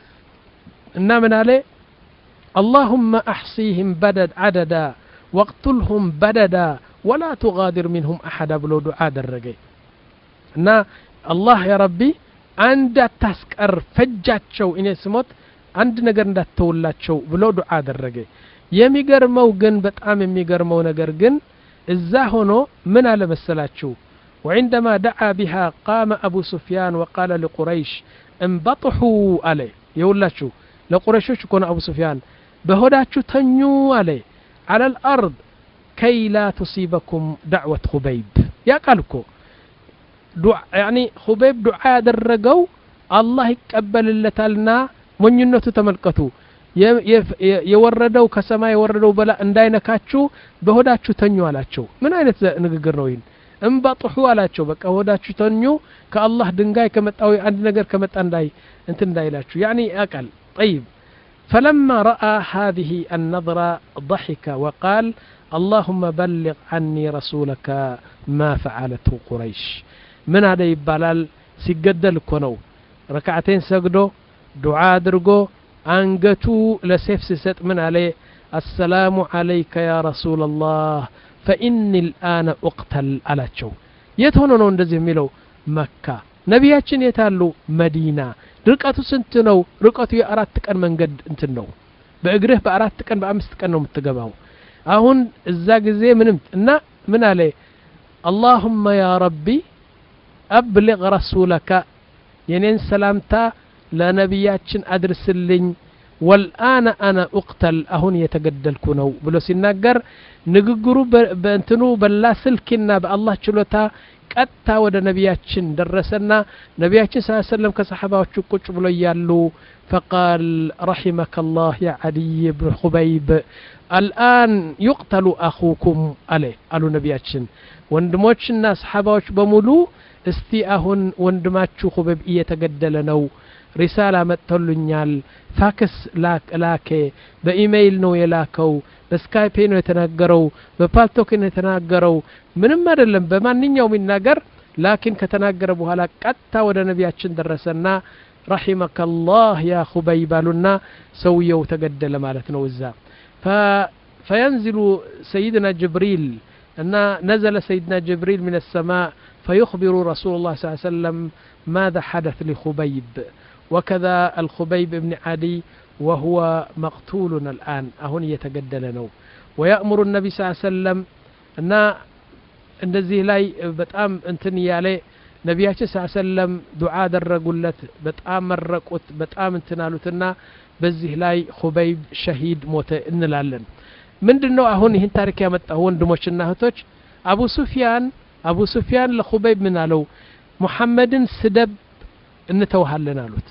إنما عليه اللهم أحصيهم بدد عددا واقتلهم بددا ولا تغادر منهم أحدا بلو دعاء الرقي نا الله يا ربي عند تسكر فجات شو إني سموت عند نجر ندات تولات شو بلو دعاء الرقي يمي قرمو جن بتعام يمي قرمو نجر جن الزاهنو من على مسلات شو وعندما دعا بها قام أبو سفيان وقال لقريش انبطحوا عليه يقول لا شو لقريش شو كون أبو سفيان بهداتشو تنيو عليه على الأرض كي لا تصيبكم دعوة خبيب يا قالكو دع يعني خبيب دعاء درقو الله يقبل اللتالنا من ينتو تملكتو يوردو كسما يوردو بلا انداينا كاتشو بهداتشو تنيو علاتشو من اين نققر نوين انبطحوا علاتشو بقى هداتشو تنيو كالله دنقاي كمتاوي عند نقر كمت انداي انت انداي لاتشو يعني اقل طيب فلما رأى هذه النظرة ضحك وقال اللهم بلغ عني رسولك ما فعلته قريش من هذا يبالال سيقدل كونو ركعتين سجدو دعاء درقو أنقتو لسيف سيست من عليه السلام عليك يا رسول الله فإني الآن أقتل على شو يتهونون دزي ميلو مكة نبياتشن يتالو مدينة ርቀቱ ስንት ነው ርቀቱ የአራት ቀን መንገድ እንትን ነው በእግርህ በአራት ቀን በአምስት ቀን ነው የምትገባው አሁን እዛ ጊዜ ምንም እና ምን አለ اللهم يا ربي أبلغ رسولك የኔን ሰላምታ ለነብያችን አድርስልኝ والآن أنا أقتل አሁን የተገደልኩ ነው ብሎ ሲናገር ንግግሩ በእንትኑ በላ ስልክና በአላህ ችሎታ ቀጥታ ወደ ነብያችን ደረሰና ነብያችን ሰለላሁ ዐለይሂ ወሰለም ከሰሃባዎቹ ቁጭ ብሎ ያሉ فقال رحمك الله يا علي بن خبيب الآن يقتل أخوكم عليه قالوا ነብያችን ወንድሞችና ሰሃባዎች በሙሉ እስቲ አሁን ወንድማችሁ ኹበይብ እየተገደለ ነው ሪሳላ መጥቶልኛል ፋክስ ላከ በኢሜይል ነው የላከው በስካይፕ ነው የተናገረው በፓልቶክ ነው የተናገረው ምንም አይደለም በማንኛውም ይናገር ላኪን ከተናገረ በኋላ ቀጥታ ወደ ነብያችን ደረሰና رحمك الله يا خبيب አሉና ሰውየው ተገደለ ማለት ነው እዛ فينزل سيدنا جبريل أن نزل سيدنا جبريل من السماء فيخبر رسول الله صلى الله عليه وسلم ماذا حدث لخبيب وكذا الخبيب بن عدي وهو مقتول الآن أهون يتجدلنا ويأمر النبي صلى الله عليه وسلم أن እንደዚህ ላይ በጣም እንትን ያለ ነብያችን ሰለላሁ ዐለይሂ ወሰለም ዱዓ አደረጉለት በጣም መረቁት በጣም እንትን አሉትና በዚህ ላይ ኹበይብ ሸሂድ ሞተ እንላለን ምንድነው አሁን ይህን ታሪክ ያመጣው ወንድሞችና እህቶች አቡ ሱፊያን አቡ ሱፊያን ለኹበይብ ምን አለው ሙሐመድን ስደብ እንተውሃለን አሉት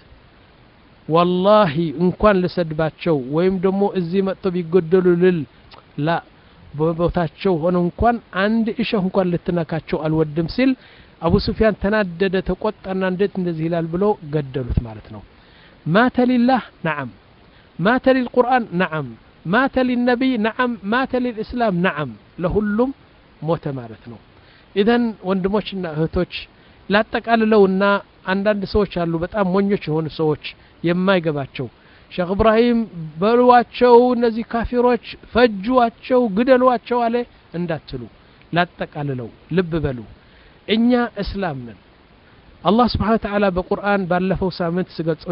والله እንኳን ለሰድባቸው ወይም ደግሞ እዚህ መጥቶ ቢገደሉ ልል ላ በቦታቸው ሆነ እንኳን አንድ እሸህ እንኳን ልትነካቸው አልወድም ሲል አቡ ሱፊያን ተናደደ ተቆጣና እንዴት እንደዚህ ይላል ብሎ ገደሉት ማለት ነው ማተ ሊላህ نعم ማተ للقرآن نعم ማተ للنبي نعم ማተ للإسلام نعم ለሁሉም ሞተ ማለት ነው ኢዘን ወንድሞችና እህቶች ላጠቃልለውና አንዳንድ ሰዎች አሉ በጣም ሞኞች የሆኑ ሰዎች የማይገባቸው ሼክ ኢብራሂም በሏቸው እነዚህ ካፊሮች ፈጁዋቸው ግደሏቸው አለ እንዳትሉ ላጠቃልለው ልብ በሉ እኛ እስላም ነን አላህ Subhanahu Wa Ta'ala በቁርአን ባለፈው ሳምንት ስገጸው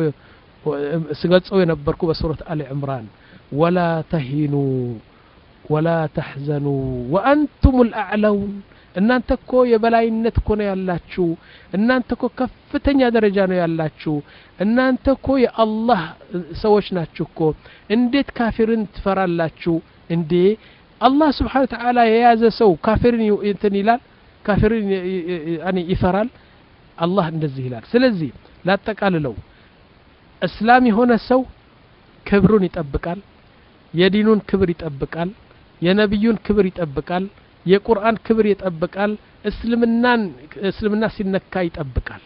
ስገጸው የነበርኩ በሱረት አሊ ዕምራን ولا تهنوا ولا تحزنوا وانتم الاعلون እናንተ እኮ የበላይነት እኮ ነው ያላችሁ እናንተ እኮ ከፍተኛ ደረጃ ነው ያላችሁ እናንተ እኮ የአላህ ሰዎች ናችሁ እኮ እንዴት ካፊርን ትፈራላችሁ እንዴ አላህ Subhanahu Wa Ta'ala የያዘ ሰው ካፊርን እንትን ይላል ካፊርን ያኒ ይፈራል አላህ እንደዚህ ይላል ስለዚህ ላጠቃልለው እስላም የሆነ ሰው ክብሩን ይጠብቃል የዲኑን ክብር ይጠብቃል የነብዩን ክብር ይጠብቃል የቁርአን ክብር ይጠብቃል እስልምናን እስልምና ሲነካ ይጠብቃል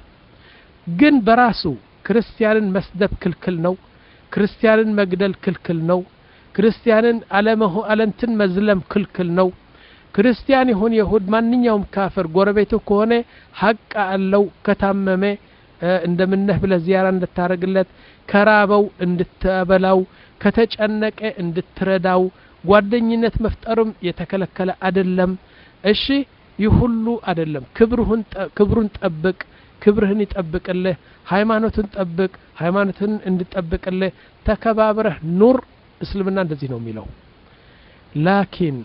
ግን በራሱ ክርስቲያንን መስደብ ክልክል ነው ክርስቲያንን መግደል ክልክል ነው ክርስቲያንን አለመሆ አለንትን መዝለም ክልክል ነው ክርስቲያን ይሁን ይሁድ ማንኛውም ካፍር ጎረቤቱ ከሆነ ሐቅ አለው ከታመመ እንደምነህ ብለ ዚያራ እንድታረግለት ከራበው እንድትበላው ከተጨነቀ እንድትረዳው ጓደኝነት መፍጠርም የተከለከለ አይደለም እሺ ይሁሉ አይደለም ክብሩን ክብሩን ጠብቅ ክብርህን ይጠብቅልህ ሃይማኖትን ጠብቅ ሃይማኖትን እንድጠብቅልህ ተከባብረህ ኑር እስልምና እንደዚህ ነው የሚለው ላኪን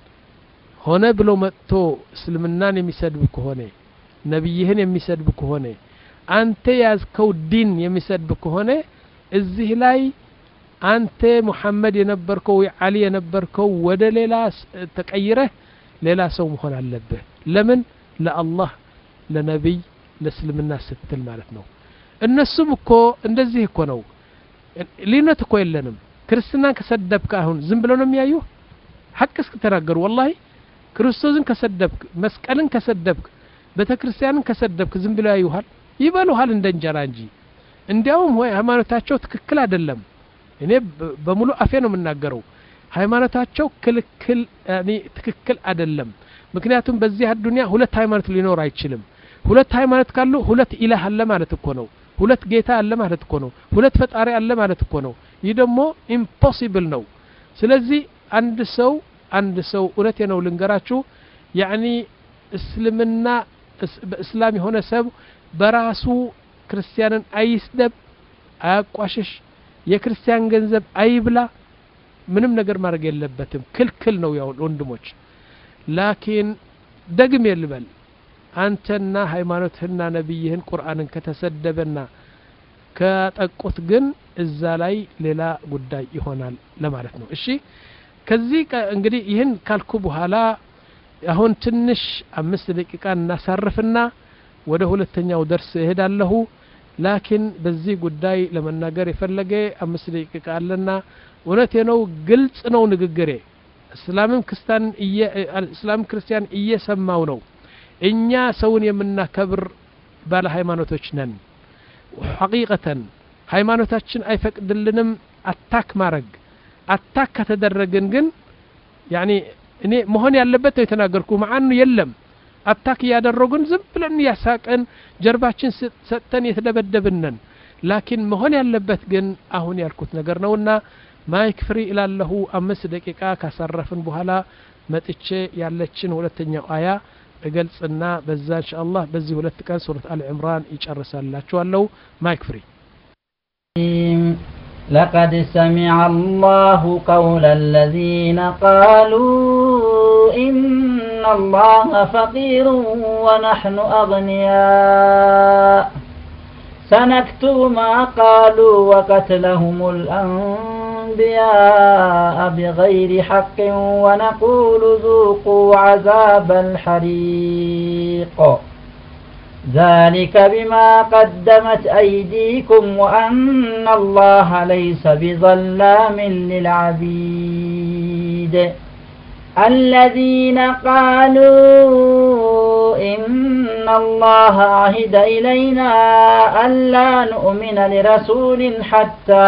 ሆነ ብሎ መጥቶ እስልምናን የሚሰድብ ከሆነ ነብይህን የሚሰድብ ከሆነ አንተ ያዝከው ዲን የሚሰድብ ከሆነ እዚህ ላይ አንተ ሙሐመድ የነበርከው አሊ የነበርከው ወደ ሌላ ተቀይረህ ሌላ ሰው መሆን አለበት ለምን ለአላህ ለነብይ ለእስልምና ስትል ማለት ነው እነሱም እኮ እንደዚህ እኮ ነው ሊነት እኮ የለንም ክርስቲና ከሰደብክ አሁን ዝም ብለው ነው የሚያዩ ሐቅስ ከተናገሩ والله ክርስቶስን ከሰደብክ መስቀልን ከሰደብክ ቤተክርስቲያንን ከሰደብክ ዝም ብለው ያዩሃል ይበሉሃል እንደ እንጀራ እንጂ እንዲያውም ወይ ሃይማኖታቸው ትክክል አይደለም እኔ በሙሉ አፌ ነው የምናገረው ሃይማኖታቸው ክልክል ያኒ ትክክል አይደለም ምክንያቱም በዚህ አዱንያ ሁለት ሃይማኖት ሊኖር አይችልም ሁለት ሃይማኖት ካሉ ሁለት ኢላህ አለ ማለት እኮ ነው ሁለት ጌታ አለ ማለት እኮ ነው ሁለት ፈጣሪ አለ ማለት እኮ ነው ይህ ደግሞ ኢምፖሲብል ነው ስለዚህ አንድ ሰው አንድ ሰው እውነቴ ነው ልንገራችሁ ያኒ እስልምና በእስላም የሆነ ሰው በራሱ ክርስቲያንን አይስደብ አያቋሽሽ የክርስቲያን ገንዘብ አይብላ ምንም ነገር ማድረግ የለበትም ክልክል ነው ያው ወንድሞች ላኪን ደግም ይልበል አንተና ሃይማኖትህና ነብይህን ቁርአንን ከተሰደበና ከጠቁት ግን እዛ ላይ ሌላ ጉዳይ ይሆናል ለማለት ነው እሺ ከዚህ እንግዲህ ይህን ካልኩ በኋላ አሁን ትንሽ አምስት ደቂቃ እናሳርፍና ወደ ሁለተኛው ደርስ እሄዳለሁ ላኪን በዚህ ጉዳይ ለመናገር የፈለገ አምስት ደቂቃ አለና ወለቴ ነው ግልጽ ነው ንግግሬ እስላምም ክርስቲያን እስላም ክርስቲያን እየሰማው ነው እኛ ሰውን የምናከብር ባለ ሃይማኖቶች ነን ሐቂቀተን ሃይማኖታችን አይፈቅድልንም አታክ ማረግ አታክ ከተደረገን ግን ያኒ እኔ መሆን ያለበት ነው የተናገርኩ ማአኑ የለም አታክ ያደረጉን ዝም ብለን ያሳቀን ጀርባችን ሰተን የተደበደብነን ላኪን መሆን ያለበት ግን አሁን ያልኩት ነገር ነውና ማይክ ፍሪ ኢላላሁ አምስት ደቂቃ ካሰረፍን በኋላ መጥቼ ያለችን ሁለተኛው አያ እገልጽና በዛ ኢንሻአላህ በዚህ ሁለት ቀን ሱረት አል ኢምራን ይጨርሳላችኋለሁ ማይክ ፍሪ لقد سمع الله قول الذين قالوا إن الله فقير ونحن أغنياء سنكتب ما قالوا وقتلهم الأنبياء بغير حق ونقول ذوقوا عذاب الحريق ذلك بما قدمت أيديكم وأن الله ليس بظلام للعبيد الذين قالوا إن الله عهد إلينا ألا نؤمن لرسول حتى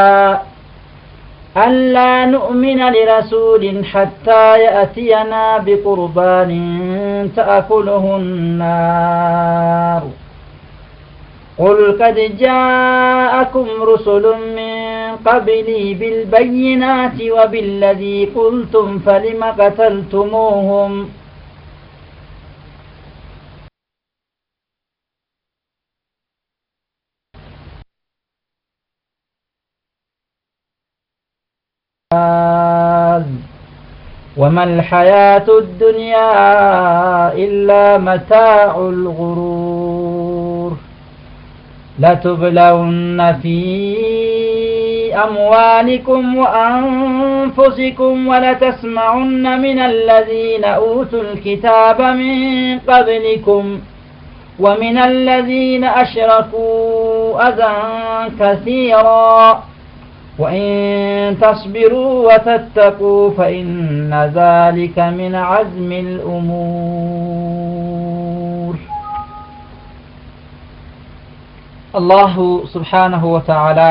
ألا نؤمن لرسول حتى يأتينا بقربان تأكله النار قل قد جاءكم رسل من قبلي بالبينات وبالذي قلتم فلم قتلتموهم وما الحياة الدنيا إلا متاع الغرور لتبلون في أموالكم وأنفسكم ولتسمعن من الذين أوتوا الكتاب من قبلكم ومن الذين أشركوا أذى كثيرا وإن تصبروا وتتقوا فإن ذلك من عزم الأمور الله سبحانه وتعالى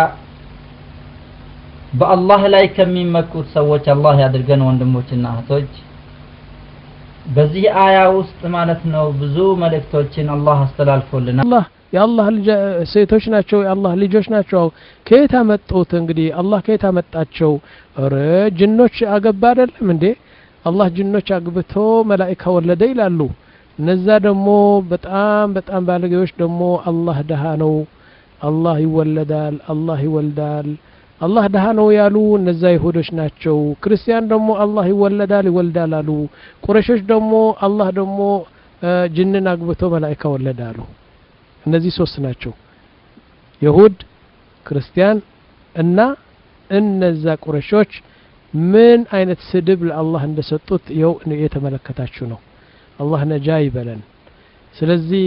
بالله لا يكمل مكوت سوت الله يدرجن وندموتنا هتوج بزي آية وسط مالتنا وبزو ملكتوتين الله استلالفولنا الله يا الله سيتوش ناتشو يا الله لجوش ناتشو كيتا متوت انجدي الله كيتا متاتشو ره جنوش اغبا አይደለም እንዴ الله جنوش አግብቶ መላእክት ወለደ ይላሉ እነዛ ደግሞ በጣም በጣም ባለጌዎች ደግሞ الله ደሃ ነው الله ይወለዳል الله ይወልዳል الله ደሃ ነው ያሉ እነዛ ይሁዶች ናቸው ክርስቲያን ደግሞ الله ይወለዳል ይወልዳል አሉ ቁረሾች ደግሞ الله ደግሞ ጅንን አግብቶ መላእክት ወለዳሉ እነዚህ ሶስት ናቸው ይሁድ ክርስቲያን እና እነዛ ቁረሾች ምን አይነት ስድብ ለአላህ እንደሰጡት ይው የተመለከታችሁ ነው አላህ ነጃ ይበለን ስለዚህ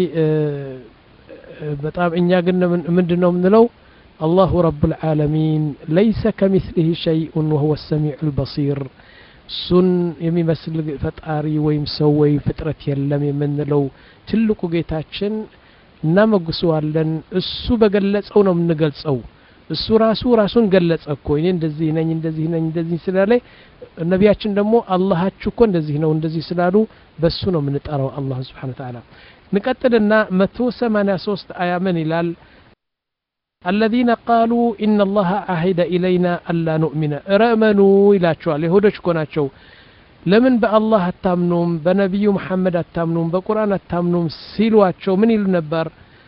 በጣም እኛ ግን ምንድነው ምንለው الله رب العالمين ليس كمثله شيء وهو السميع البصير سن የሚመስል ፈጣሪ ወይም ሰው ወይ ፍጥረት የለም የምንለው ትልቁ ጌታችን እናመግሱዋለን እሱ በገለጸው ነው የምንገልጸው እሱ ራሱ ራሱን ገለጸ እኮ እኔ እንደዚህ ነኝ እንደዚህ ነኝ እንደዚህ ስላለ ነብያችን ደግሞ አላህችሁ እኮ እንደዚህ ነው እንደዚህ ስላሉ በሱ ነው የምንጠራው አላህ Subhanahu Wa Ta'ala ንቀጥልና መቶ ሰማንያ ሶስት አያ ምን ይላል الذين قالوا إن الله عهد إلينا ألا نؤمن رأمنوا إلى شوال يهودش كوناتشو لمن بالله التامنون بنبي محمد التامنون بقرآن التامنون سيلواتشو من يلنبر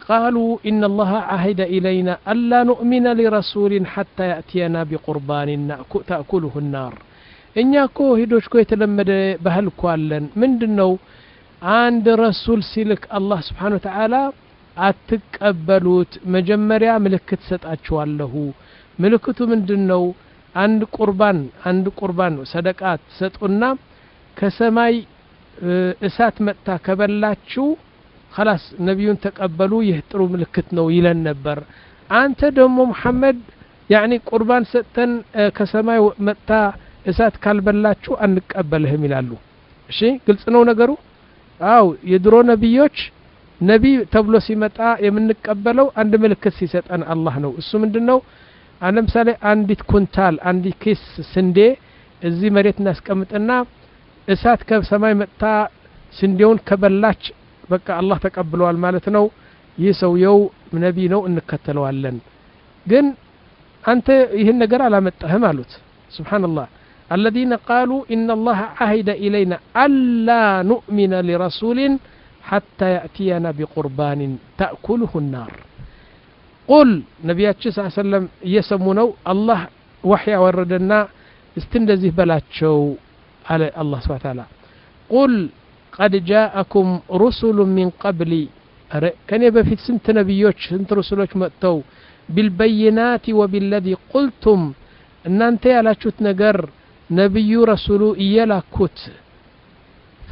قالوا إن الله عهد إلينا ألا نؤمن لرسول حتى يأتينا بقربان تأكله النار إنيا كو هيدوش كو يتلمد بهلكو ألن من دنو عند رسول سيلك الله سبحانه وتعالى أتقبلوت مجمريا ملكت ستأتشوال له ملكته من دنو عند قربان عند قربان صدقات ستقنا كسماي إسات متى كبلاتشو خلاص نبيون تقبلوا يهتروا ملكتنا يلن نبر أنت دم محمد يعني قربان ستن كسماي متى إسات كالبلاتشو أن نقبلهم يلالو እሺ ግልጽ ነው ነገሩ አው የድሮ ነብዮች ነብይ ተብሎ ሲመጣ የምንቀበለው አንድ ምልክት ሲሰጠን አላህ ነው እሱ ምንድነው ለምሳሌ አንዲት ኩንታል አንዲ ኪስ ስንዴ እዚህ መሬት እናስቀምጥና እሳት ከሰማይ መጣ ስንዴውን ከበላች በቃ አላህ ተቀብሏል ማለት ነው ይህ ሰውየው ነብይ ነው እንከተለዋለን ግን አንተ ይሄን ነገር አላመጣህም አሉት ሱብሃንአላህ الذين قالوا إن الله عهد إلينا ألا نؤمن لرسول حتى يأتينا بقربان تأكله النار قل نبيات صلى الله عليه وسلم يسمونه الله وحي وردنا استندزه بلاتشو على الله سبحانه وتعالى قل قد جاءكم رسل من قبلي كان يبقى في سنت نبيوش سنت رسولوش مأتو بالبينات وبالذي قلتم ان انت ያላችሁት ነገር ነብዩ ረሱሉ እየላኩት ف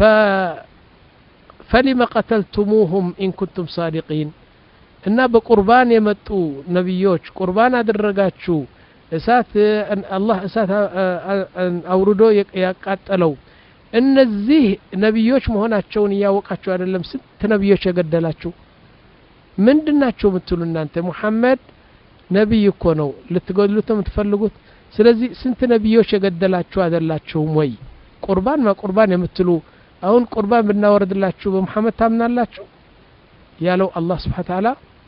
فلما قتلتموهم ان كنتم صادقين እና በቁርባን የመጡ ነብዮች ቁርባን አደረጋችሁ እሳት አላህ እሳት አውርዶ ያቃጠለው እነዚህ ነብዮች መሆናቸውን ያወቃችሁ አይደለም ስንት ነብዮች የገደላችሁ ምንድናቸው ምትሉ እናንተ ሙሐመድ ነብይ እኮ ነው ልትገድሉት የምትፈልጉት ስለዚህ ስንት ነብዮች የገደላችሁ አይደላችሁም ወይ ቁርባን ማቁርባን የምትሉ አሁን ቁርባን ብናወርድላችሁ በመሐመድ ታምናላችሁ ያለው አላህ Subhanahu Ta'ala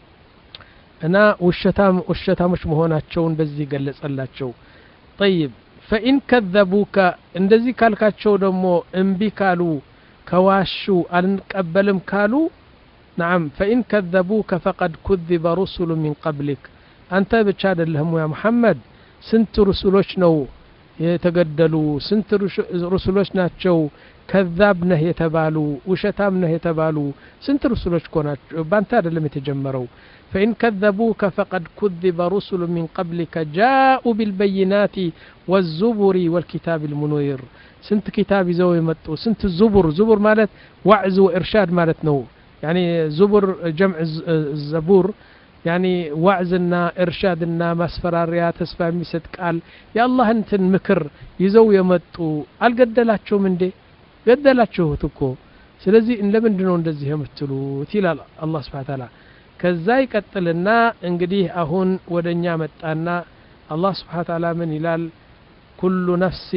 እና ወሸታም ወሸታሞች መሆናቸውን በዚህ ገለጸላቸው طيب فإن كذبوك እንደዚህ ካልካቸው ደግሞ እንቢ ካሉ ከዋሹ አንቀበልም ካሉ نعم فإن كذبوك فقد كذب رسل من قبلك أنت ብቻ አይደለህም ያ መሐመድ ስንት ሩሱሎች ነው የተገደሉ ስንት ሩሱሎች ናቸው ከذاب ነህ የተባሉ ውሸታም ነህ የተባሉ ስንት ሩሱሎች ኮናቸው ባንተ አይደለም የተጀመረው فإن كذبوك فقد كذب رسل من قبلك جاءوا بالبينات والزبر والكتاب المنير سنت كتاب يزو يمطو سنت الزبر زبر مالت وعظ وإرشاد مالت نو يعني زبر جمع الزبور يعني وعظنا إرشادنا مسفراريا تسفى ميسد قال يا الله انتن مكر يزو يمطو القدلاتشو من دي قدلاتشو تكو ስለዚህ እንደምንድነው እንደዚህ የምትሉት ይላል አላህ Subhanahu Ta'ala ከዛ ይቀጥልና እንግዲህ አሁን ወደኛ መጣና አላህ Subhanahu Ta'ala ምን ይላል كل نفس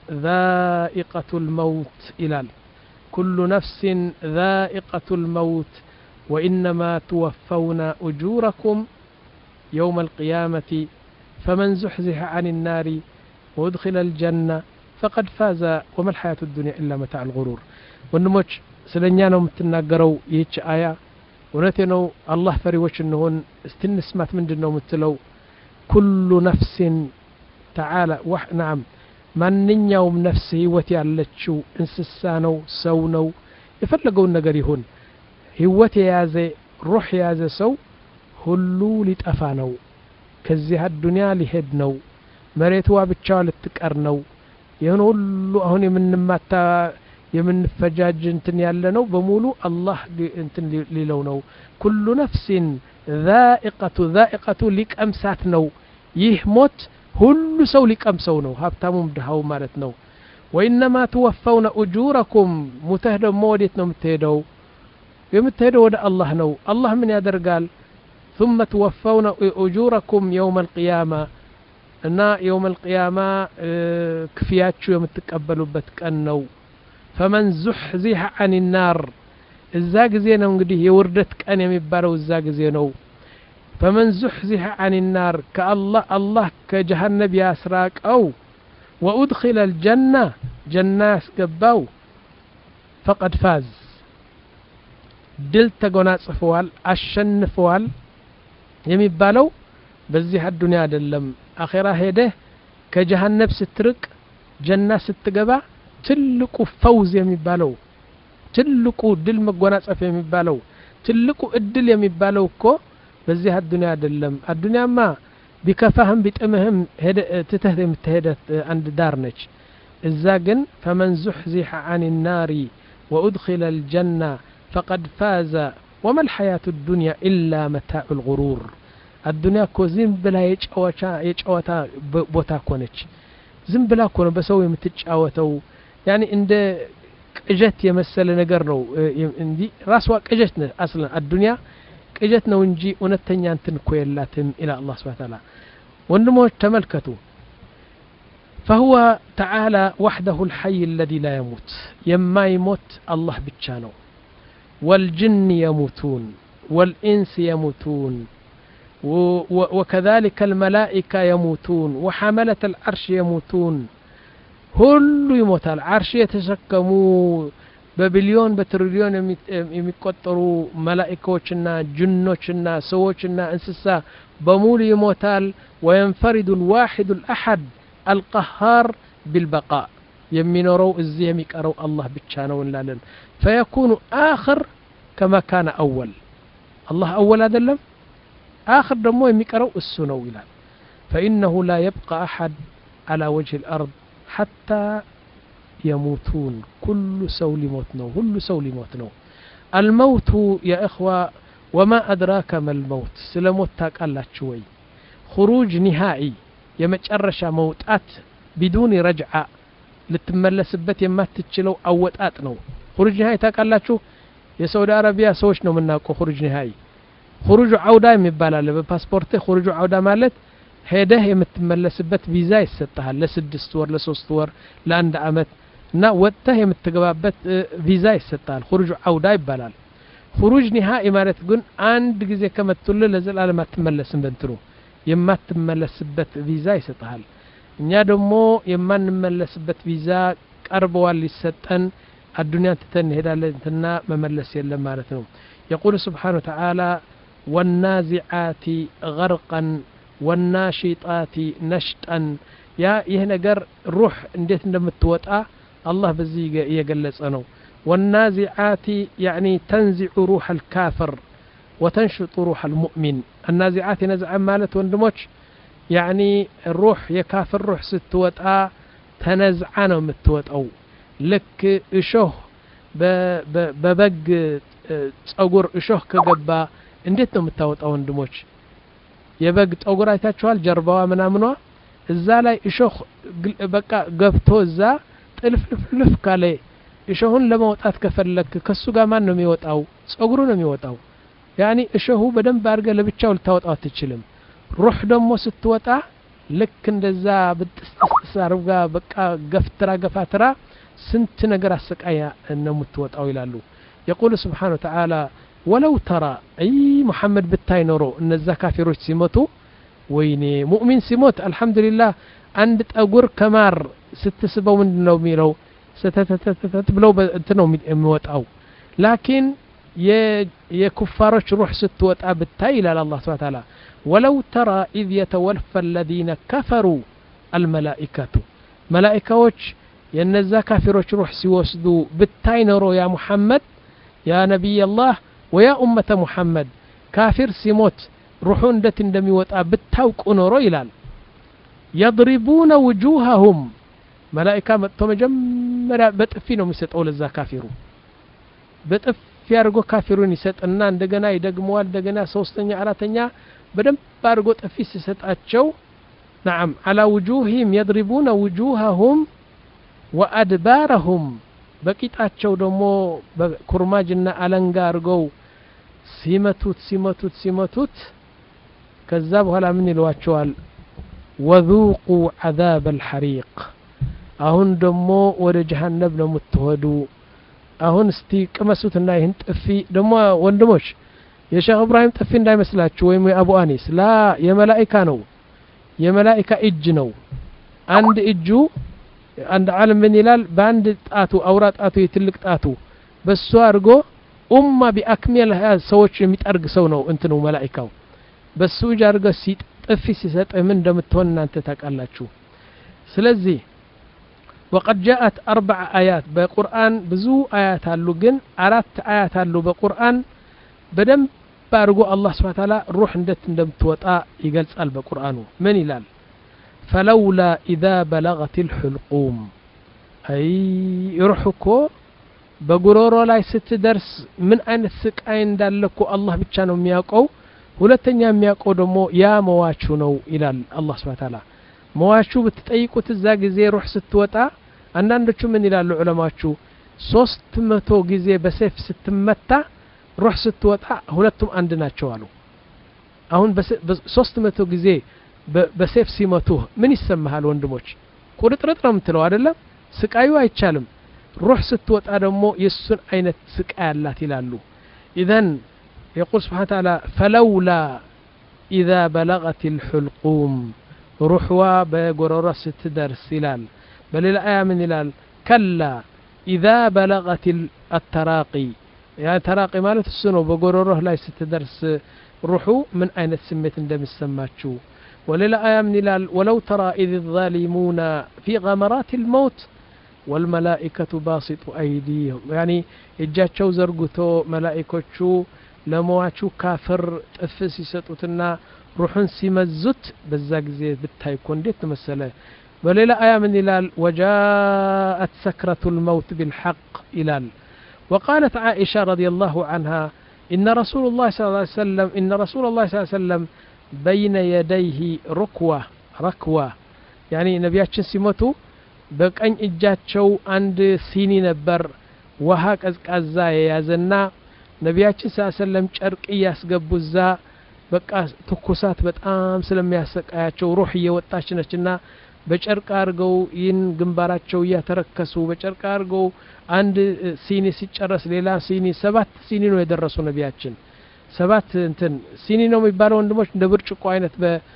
ذائقة الموت ይላል كل نفس ذائقة الموت وإنما توفون أجوركم يوم القيامة فمن زحزح عن النار وادخل الجنة فقد فاز وما الحياة الدنيا إلا متاع الغرور ونموش سلنيا ነው የምትናገረው ይህች አያ እውነቴ ነው አላህ ፈሪዎች እንሆን استنسمات ምንድነው የምትለው كل نفس تعالى نعم ማንኛውም ነፍስ ህይወት ያለችው እንስሳ ነው ሰው ነው የፈለገውን ነገር ይሁን ህይወት የያዘ ሩህ የያዘ ሰው ሁሉ ሊጠፋ ነው ከዚህ አዱንያ ሊሄድ ነው መሬቷ ብቻው ልትቀር ነው ይሄን ሁሉ አሁን የምንማታ የምንፈጃጅ እንትን ያለ ነው በሙሉ አላህ እንትን ሊለው ነው كل نفس ذائقة ذائقة ሊቀምሳት ነው ይህ ሞት ሁሉ ሰው ሊቀምሰው ነው ሀብታሙም ድሃው ማለት ነው وإنما توفون أجوركم متهدم موديت ነው የምትሄደው የምትሄደው ወደ አላህ ነው አላህ ምን ያደርጋል ثم توفون أجوركم يوم القيامة እና يوم القيامة ክፍያችሁ የምትቀበሉበት ቀን ነው فمن زحزح عن النار እዛ ጊዜ ነው እንግዲህ የውርደት ቀን የሚባለው እዛ ጊዜ ነው فمن زحزح عن النار كالله الله كجهنم يسراقው وادخل الجنة جنة يسገባው فقد فاز ድል ተጎናጽፈዋል አሸንፈዋል የሚባለው በዚህ አዱንያ አይደለም አኺራ ሄደህ ከጀሃነም ስትርቅ ጀና ስትገባ ትልቁ ፈውዝ የሚባለው ትልቁ ድል መጎናጸፍ የሚባለው ትልቁ እድል የሚባለው እኮ በዚህ አዱንያ አይደለም አዱንያማ ቢከፋህም ቢጥምህም ሄደ ትተህ የምትሄደት አንድ ዳር ነች እዛ ግን فمن زحزح عن النار وادخل الجنة فقد فاز وما الحياة الدنيا إلا متاع الغرور الدنيا እኮ ዝም ብላ የጨዋታ የጨዋታ ቦታ ኮነች ዝም ብላ እኮ ነው በሰው የምትጫወተው ያኒ እንደ ቅጀት የመሰለ ነገር ነው እንጂ ራስዋ ቅጀት ነው አስለን الدنيا ቅጀት ነው እንጂ እውነተኛ እንትን እኮ የላትም ኢላ አላህ Subhanahu Wa Ta'ala ወንድሞች ተመልከቱ فهو تعالى وحده الحي الذي لا يموت يما يموت الله ብቻ ነው والجن يموتون والإنس يموتون وكذلك الملائكة يموتون وحملة العرش يموتون ሁሉ ይሞታል عرش የተሸከሙ በቢሊዮን በትሪሊዮን የሚቆጠሩ መላእክቶችና ጅኖችና ሰዎችና እንስሳ በሙሉ ይሞታል وينفرد الواحد الأحد القهار بالبقاء የሚኖረው እዚህ የሚቀረው አላህ ብቻ ነው እንላለን فيكون آخر كما كان أول الله أول አይደለም آخر ደግሞ የሚቀረው እሱ ነው ይላል فإنه لا يبقى أحد على وجه الأرض حتى يموتون كل سو لموت نو كل سو لموت نو الموت يا إخوة وما أدراك ما الموت سلموت ታውቃላችሁ ወይ خروج نهائي የመጨረሻ መውጣት بدون رجعة ልትመለስበት የማትችለው አወጣጥ ነው خروج نهائي ታውቃላችሁ የሳውዲ አረቢያ ሰዎች ነው የምናውቀው خروج نهائي خروج عودة የሚባላል በፓስፖርት خروج عودة ማለት ሄደህ የምትመለስበት ቪዛ ይሰጣል ለስድስት ወር ለሶስት ወር ለአንድ አመት እና ወጥተህ የምትገባበት ቪዛ ይሰጣል خروج عودة ይባላል خروج نهائي ማለት ግን አንድ ጊዜ ከመጥተል ለዘላለም አትመለስም በእንትሩ የማትመለስበት ቪዛ ይሰጣል እኛ ደግሞ የማንመለስበት ቪዛ ቀርበዋል ሊሰጠን አዱንያ ተተን ሄዳለንና መመለስ የለም ማለት ነው يقول سبحانه وتعالى والنازعات غرقا والناشطات نشطا يا ይህ ነገር روح እንዴት እንደምትወጣ الله በዚህ እየገለጸ ነው والنازعات يعني تنزع روح الكافر وتنشط روح المؤمن النازعات نزع مالت ወንድሞች يعني الروح የካፍር روح ስትወጣ ተነዝዓ ነው የምትወጣው ልክ እሾህ በበግ ጸጉር እሾህ ከገባ እንዴት ነው የምታወጣው ወንድሞች የበግ ጸጉር አይታችኋል ጀርባዋ ምናምኗ እዛ ላይ እሾህ በቃ ገብቶ እዛ ጥልፍልፍ ካለ እሾሁን ለማውጣት ከፈለክ ከሱ ጋር ማን ነው የሚወጣው ጸጉሩ ነው የሚወጣው ያኒ እሾሁ በደንብ አድርገህ ለብቻው ልታወጣው አትችልም روح ደግሞ ስትወጣ ልክ እንደዛ በጥስጥስ አርጋ በቃ ገፍትራ ገፋትራ ስንት ነገር አሰቃያ ነው የምትወጣው ይላሉ يقول سبحانه وتعالى ولو ترى اي محمد بتاي نورو እነዛ ካፊሮች ሲሞቱ ወይኔ ሙእሚን ሲሞት አልহামዱሊላህ አንድ ጠጉር ከማር ስትስበው ምንድነው የሚለው ስተተተተተ ብለው እንትነው የሚወጣው ላኪን የኩፋሮች روح ስትወጣ بتاي ይላል አላህ Subhanahu Wa Ta'ala ولو ترى إذ يتوفى الذين كفروا الملائكة ملائكة ينزا كافروች روح ሲወስዱ بتاي نورو يا محمد يا نبي الله ويا أمة محمد كافر سيموت روحون دت እንደሚወጣ ብታውቁ ኖሮ ይላል يضربون وجوههم ملائكة መጥቶ መጀመሪያ በጥፊ ነው የሚሰጠው ለዛ ካፊሩ በጥፊ ያርጎ ካፊሩን ይሰጥና እንደገና ይደግመዋል እንደገና ሶስተኛ አራተኛ بدم بارغو طفي ሲሰጣቸው نعم على وجوههم يضربون وجوههم وادبارهم በቂጣቸው ደግሞ በኩርማጅና አለንጋ አርገው ሲመቱት ሲመቱት ሲመቱት ከዛ በኋላ ምን ይሏቸዋል وذوقوا عذاب الحريق አሁን ደግሞ ወደ ጀሃነም ነው የምትወዱ አሁን እስቲ ቅመሱትና ይህን ጥፊ ደግሞ ወንድሞች የሼህ ኢብራሂም ጥፊ እንዳይመስላችሁ ወይም የአቡ አኒስ ላ የመላእክታ ነው የመላእክታ እጅ ነው አንድ እጁ አንድ ዓለም ምን ይላል በአንድ ጣቱ አውራ ጣቱ የትልቅ ጣቱ በሱ አርጎ ኡማ ቢአክሚልሃ ሰዎች የሚጠርግ ሰው ነው እንትኑ መላእክታው በሱ ጃርገ ሲጥፍ ሲሰጥ ምን እንደምትሆን እናንተ ታውቃላችሁ ስለዚህ وقد جاءت اربع ايات በቁርአን ብዙ አያት አሉ ግን አራት አያት አሉ በቁርአን በደም ባርጎ አላህ Subhanahu Wa Ta'ala ሩህ እንዴት እንደምትወጣ ይገልጻል በቁርአኑ ምን ይላል فلولا اذا بلغت الحلقوم اي ሩህኮ በጉሮሮ ላይ ስትደርስ ምን አይነት ስቃይ እንዳለኮ አላህ ብቻ ነው የሚያውቀው ሁለተኛ የሚያውቀው ደግሞ ያ መዋቹ ነው ይላል አላህ Subhanahu Wa Ta'ala መዋቹ ብትጠይቁት እዛ ጊዜ ሩህ ስትወጣ አንዳንዶቹ ምን ይላሉ ዑለማዎቹ ሶስት መቶ ጊዜ በሰይፍ ስትመታ ሩህ ስትወጣ ሁለቱም አንድ ናቸው አሉ አሁን ሶስት መቶ ጊዜ በሰይፍ ሲመቱ ምን ይሰማሃል ወንድሞች ቁርጥርጥ ነው የምትለው አይደለም ስቃዩ አይቻልም ሩህ ስትወጣ ደግሞ የሱን አይነት ስቃይ አላት ይላሉ اذن يقول سبحانه وتعالى فلولا اذا بلغت الحلقوم روحوا بغرور ستدرس ይላል በሌላ አያ ምን ይላል كلا اذا بلغت التراقي ያ ተራቂ ማለት እሱ ነው በጎሮሮህ ላይ ስትደርስ ሩሑ ምን አይነት ስሜት እንደሚሰማችሁ ወሌላ አያ ምን ይላል ولو ترى اذ الظالمون في غمرات الموت والملائكة باسط أيديهم يعني እጃቸው ዘርግቶ መላእክቶቹ ለሟቹ ካፍር ጥፍስ ይሰጡትና ሩህን ሲመዙት በዛ ጊዜ ብታይኮ እንዴት ተመሰለ በሌላ አያ ምን ይላል وجاءت سكرة الموت بالحق ይላል وقالت عائشة رضي الله عنها إن رسول الله صلى الله عليه وسلم إن رسول الله صلى الله عليه وسلم بين يديه ركوة ركوة يعني نبياتشن ሲሞቱ በቀኝ እጃቸው አንድ ሲኒ ነበር ውሃ ቀዝቃዛ የያዘና ነቢያችን ሰለላሁ ጨርቅ ያስገቡዛ በቃ ትኩሳት በጣም ስለሚያሰቃያቸው ሩህ እየወጣች ነችና በጨርቅ አርገው ይን ግንባራቸው ያተረከሱ በጨርቅ አርገው አንድ ሲኒ ሲጨረስ ሌላ ሲኒ ሰባት ሲኒ ነው የደረሱ ነቢያችን ሰባት እንትን ሲኒ ነው የሚባለው ወንድሞች እንደ ብርጭቆ አይነት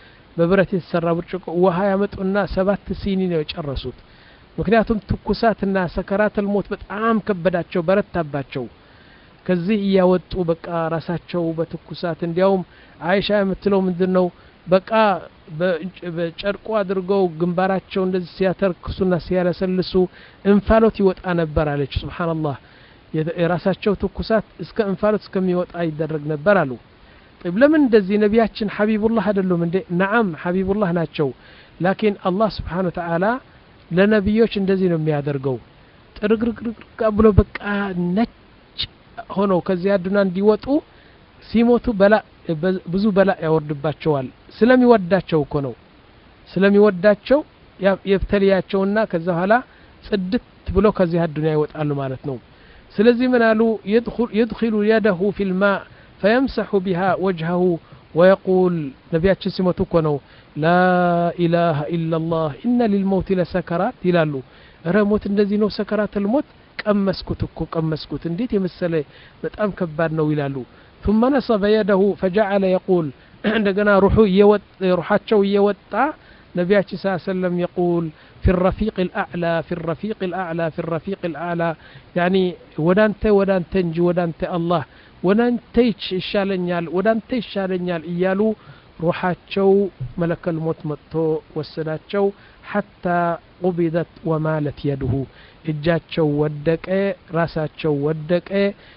በብረት የተሰራ ብርጭቆ ውሃ ያመጡና ሰባት ሲኒ ነው የጨረሱት ምክንያቱም ትኩሳትና ሰከራተል ሞት በጣም ከበዳቸው በረታባቸው ከዚህ ያወጡ በቃ ራሳቸው በትኩሳት እንዲያውም አይሻ የምትለው ምንድነው በቃ በጨርቁ አድርገው ግንባራቸው እንደዚህ ሲያተርክሱና ሲያለሰልሱ እንፋሎት ይወጣ ነበር አለች ሱብሃንአላህ የራሳቸው ትኩሳት እስከ እንፋሎት እስከሚወጣ ይደረግ ነበር አሉ طيب ለምን እንደዚህ ነቢያችን ሐቢቡላህ አይደሉም እንዴ ነዓም ሐቢቡላህ ናቸው ላኪን አላህ Subhanahu Wa Ta'ala ለነብዮች እንደዚህ ነው የሚያደርገው ጥርግርግርግ ብሎ በቃ ነጭ ሆኖ ከዚያ ዱና እንዲወጡ ሲሞቱ በላ ብዙ በላ ያወርድባቸዋል ስለሚወዳቸው እኮ ነው ስለሚወዳቸው የብተሊያቸውና ከዛ በኋላ ጽድት ብሎ ከዚያ ዱና ይወጣሉ ማለት ነው ስለዚህ ምን አሉ يدخل يدخل يده في الماء فيمسح بها وجهه ويقول نبياتችን ሲሞቱ እኮ ነው لا اله الا الله ان للموت لسكرات ይላሉ ረሞት እንደዚህ ነው ሰከራት الموت ቀመስኩት እኮ ቀመስኩት እንዴት የመሰለ በጣም ከባድ ነው ይላሉ ثم نصب يده فجعل يقول እንደገና ሩሁ ይወጥ ሩሃቸው ይወጣ ነብያችን ሰለላሁ ዐለይሂ ወሰለም يقول في الرفيق الاعلى في الرفيق الاعلى في الرفيق الاعلى يعني ወዳንተ ወዳንተ እንጂ ወዳንተ አላህ ወዳንተ ይሻለኛል ወዳንተ ይሻለኛል እያሉ ሩሃቸው መለከል ሞት መጥቶ ወሰዳቸው حتى قبضت ومالت يده እጃቸው ወደቀ ራሳቸው ወደቀ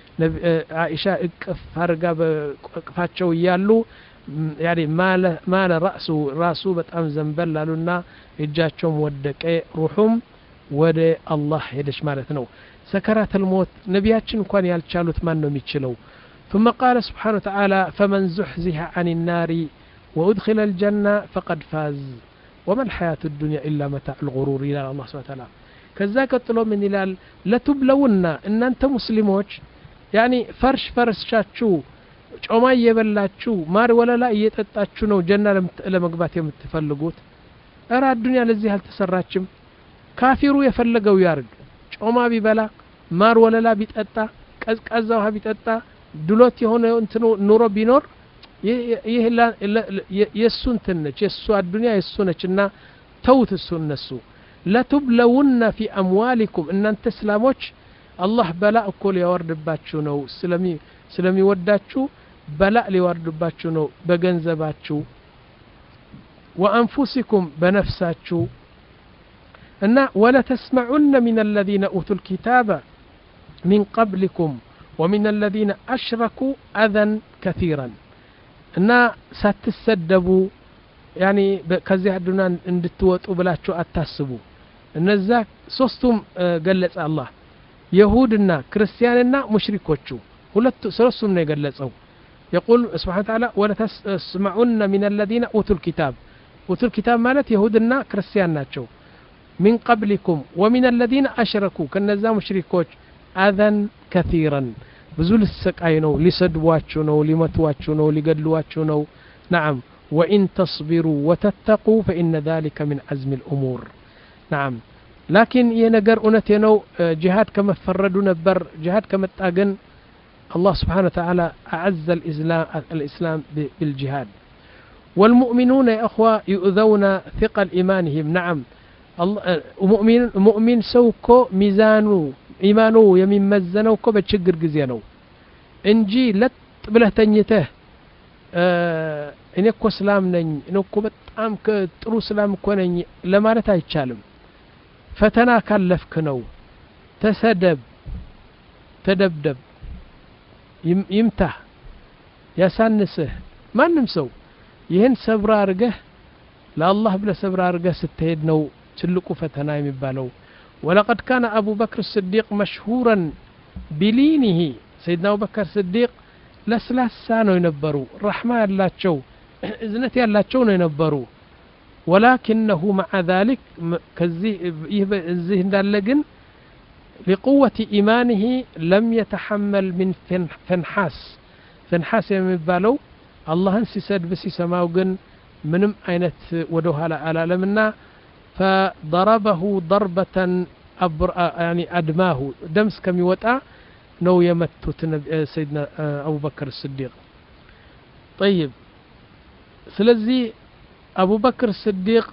عائشة እቅፍ አርጋ በቅፋቸው ይያሉ يعني مال مال راسه راسه በጣም ዘንበል አሉና እጃቸውም ወደቀ ሩሁም ወደ አላህ ሄደች ማለት ነው ሰከራት الموت ነቢያችን እንኳን ያልቻሉት ማን ነው የሚችለው ثم قال سبحانه وتعالى فمن زحزح عن النار وادخل الجنة فقد فاز وما الحياة الدنيا إلا متاع الغرور إلى الله سبحانه وتعالى كذا قتلوا من إلال لتبلون إن أنت مسلموش يعني فرش فرش شاتشو ጮማ እየበላችሁ ማር ወለላ እየጠጣችሁ ነው ጀና ለመግባት የምትፈልጉት እራ ዱንያ ለዚህ አልተሰራችም ካፊሩ የፈለገው ያርግ ጮማ ቢበላ ማር ወለላ ቢጠጣ ቀዝቃዛ ውሃ ቢጠጣ ድሎት የሆነ እንትኑ ኑሮ ቢኖር ይህ የሱ እንትን ነች የሱ አዱንያ የሱ ነችና ተውት እሱ እነሱ ለትብለውና في اموالكم እናንተ እስላሞች الله بلاء كل يوردባችሁ ነው ስለሚ ስለሚወዳችሁ በላእ ሊወርድባችሁ ነው በገንዘባችሁ وأنفسكم بنفساتكم أن ولا تسمعن من الذين أوتوا الكتاب من قبلكم ومن الذين أشركوا أذى كثيرا أن ستسدبوا يعني كذي عدنا اندتوتوا بلاتشو أتاسبوا النزاك صوستم قلت الله يهودنا كريستياننا مشركوتشو ሁለት ሶስቱም ነው የገለጸው يقول سبحانه وتعالى ولا تسمعن من الذين أوتوا الكتاب أوتوا الكتاب مالت يهودنا كريستيان ናቸው من قبلكم ومن الذين أشركوا كنزا مشركوች أذى كثيرا ብዙ ልስቃይ ነው ሊሰድቧችሁ ነው ሊመቷችሁ ነው ሊገድሏችሁ ነው نعم وإن تصبروا وتتقوا فإن ذلك من عزم الأمور نعم لكن ينجر እውነቴ ነው ጂሃድ ከመፈረዱ ነበር ጂሃድ ከመጣገን الله سبحانه وتعالى أعز الإسلام, الإسلام بالجهاد والمؤمنون يا أخوة يؤذون ثقل إيمانهم نعم مؤمن مؤمن سوكو ميزانو إيمانو يمين مزنو كو بتشجر جزيانو إنجي لت بله تنيته آه إن يكو سلام نين إن يكو بتأم كترو سلام كونين لما نتاي تشالم فتنا كلف كنو تسدب تدبدب يمتح يسانسه ما نمسو ይህን ሰብራ አርገህ ለአላህ ብለ ሰብራ አርገህ ስትሄድ ነው ትልቁ ፈተና የሚባለው ولقد كان أبو بكر الصديق مشهورا بلينه سيدنا أبو بكر الصديق لسلاسا ነው የነበሩ رحمة ያላቸው እዝነት ያላቸው ነው የነበሩ ولكنه مع ذلك ከዚህ እዚህ እንዳለ ግን لقوة إيمانه لم يتحمل من فنحاس فنحاس የሚባለው አላህን ሲሰድብ ሲሰማው ግን ምንም አይነት ወደ ኋላ አላለምና فضربه ضربة يعني أدماه دمس كم يوطأ نو يمتت سيدنا أبو بكر الصديق طيب سلزي أبو بكر الصديق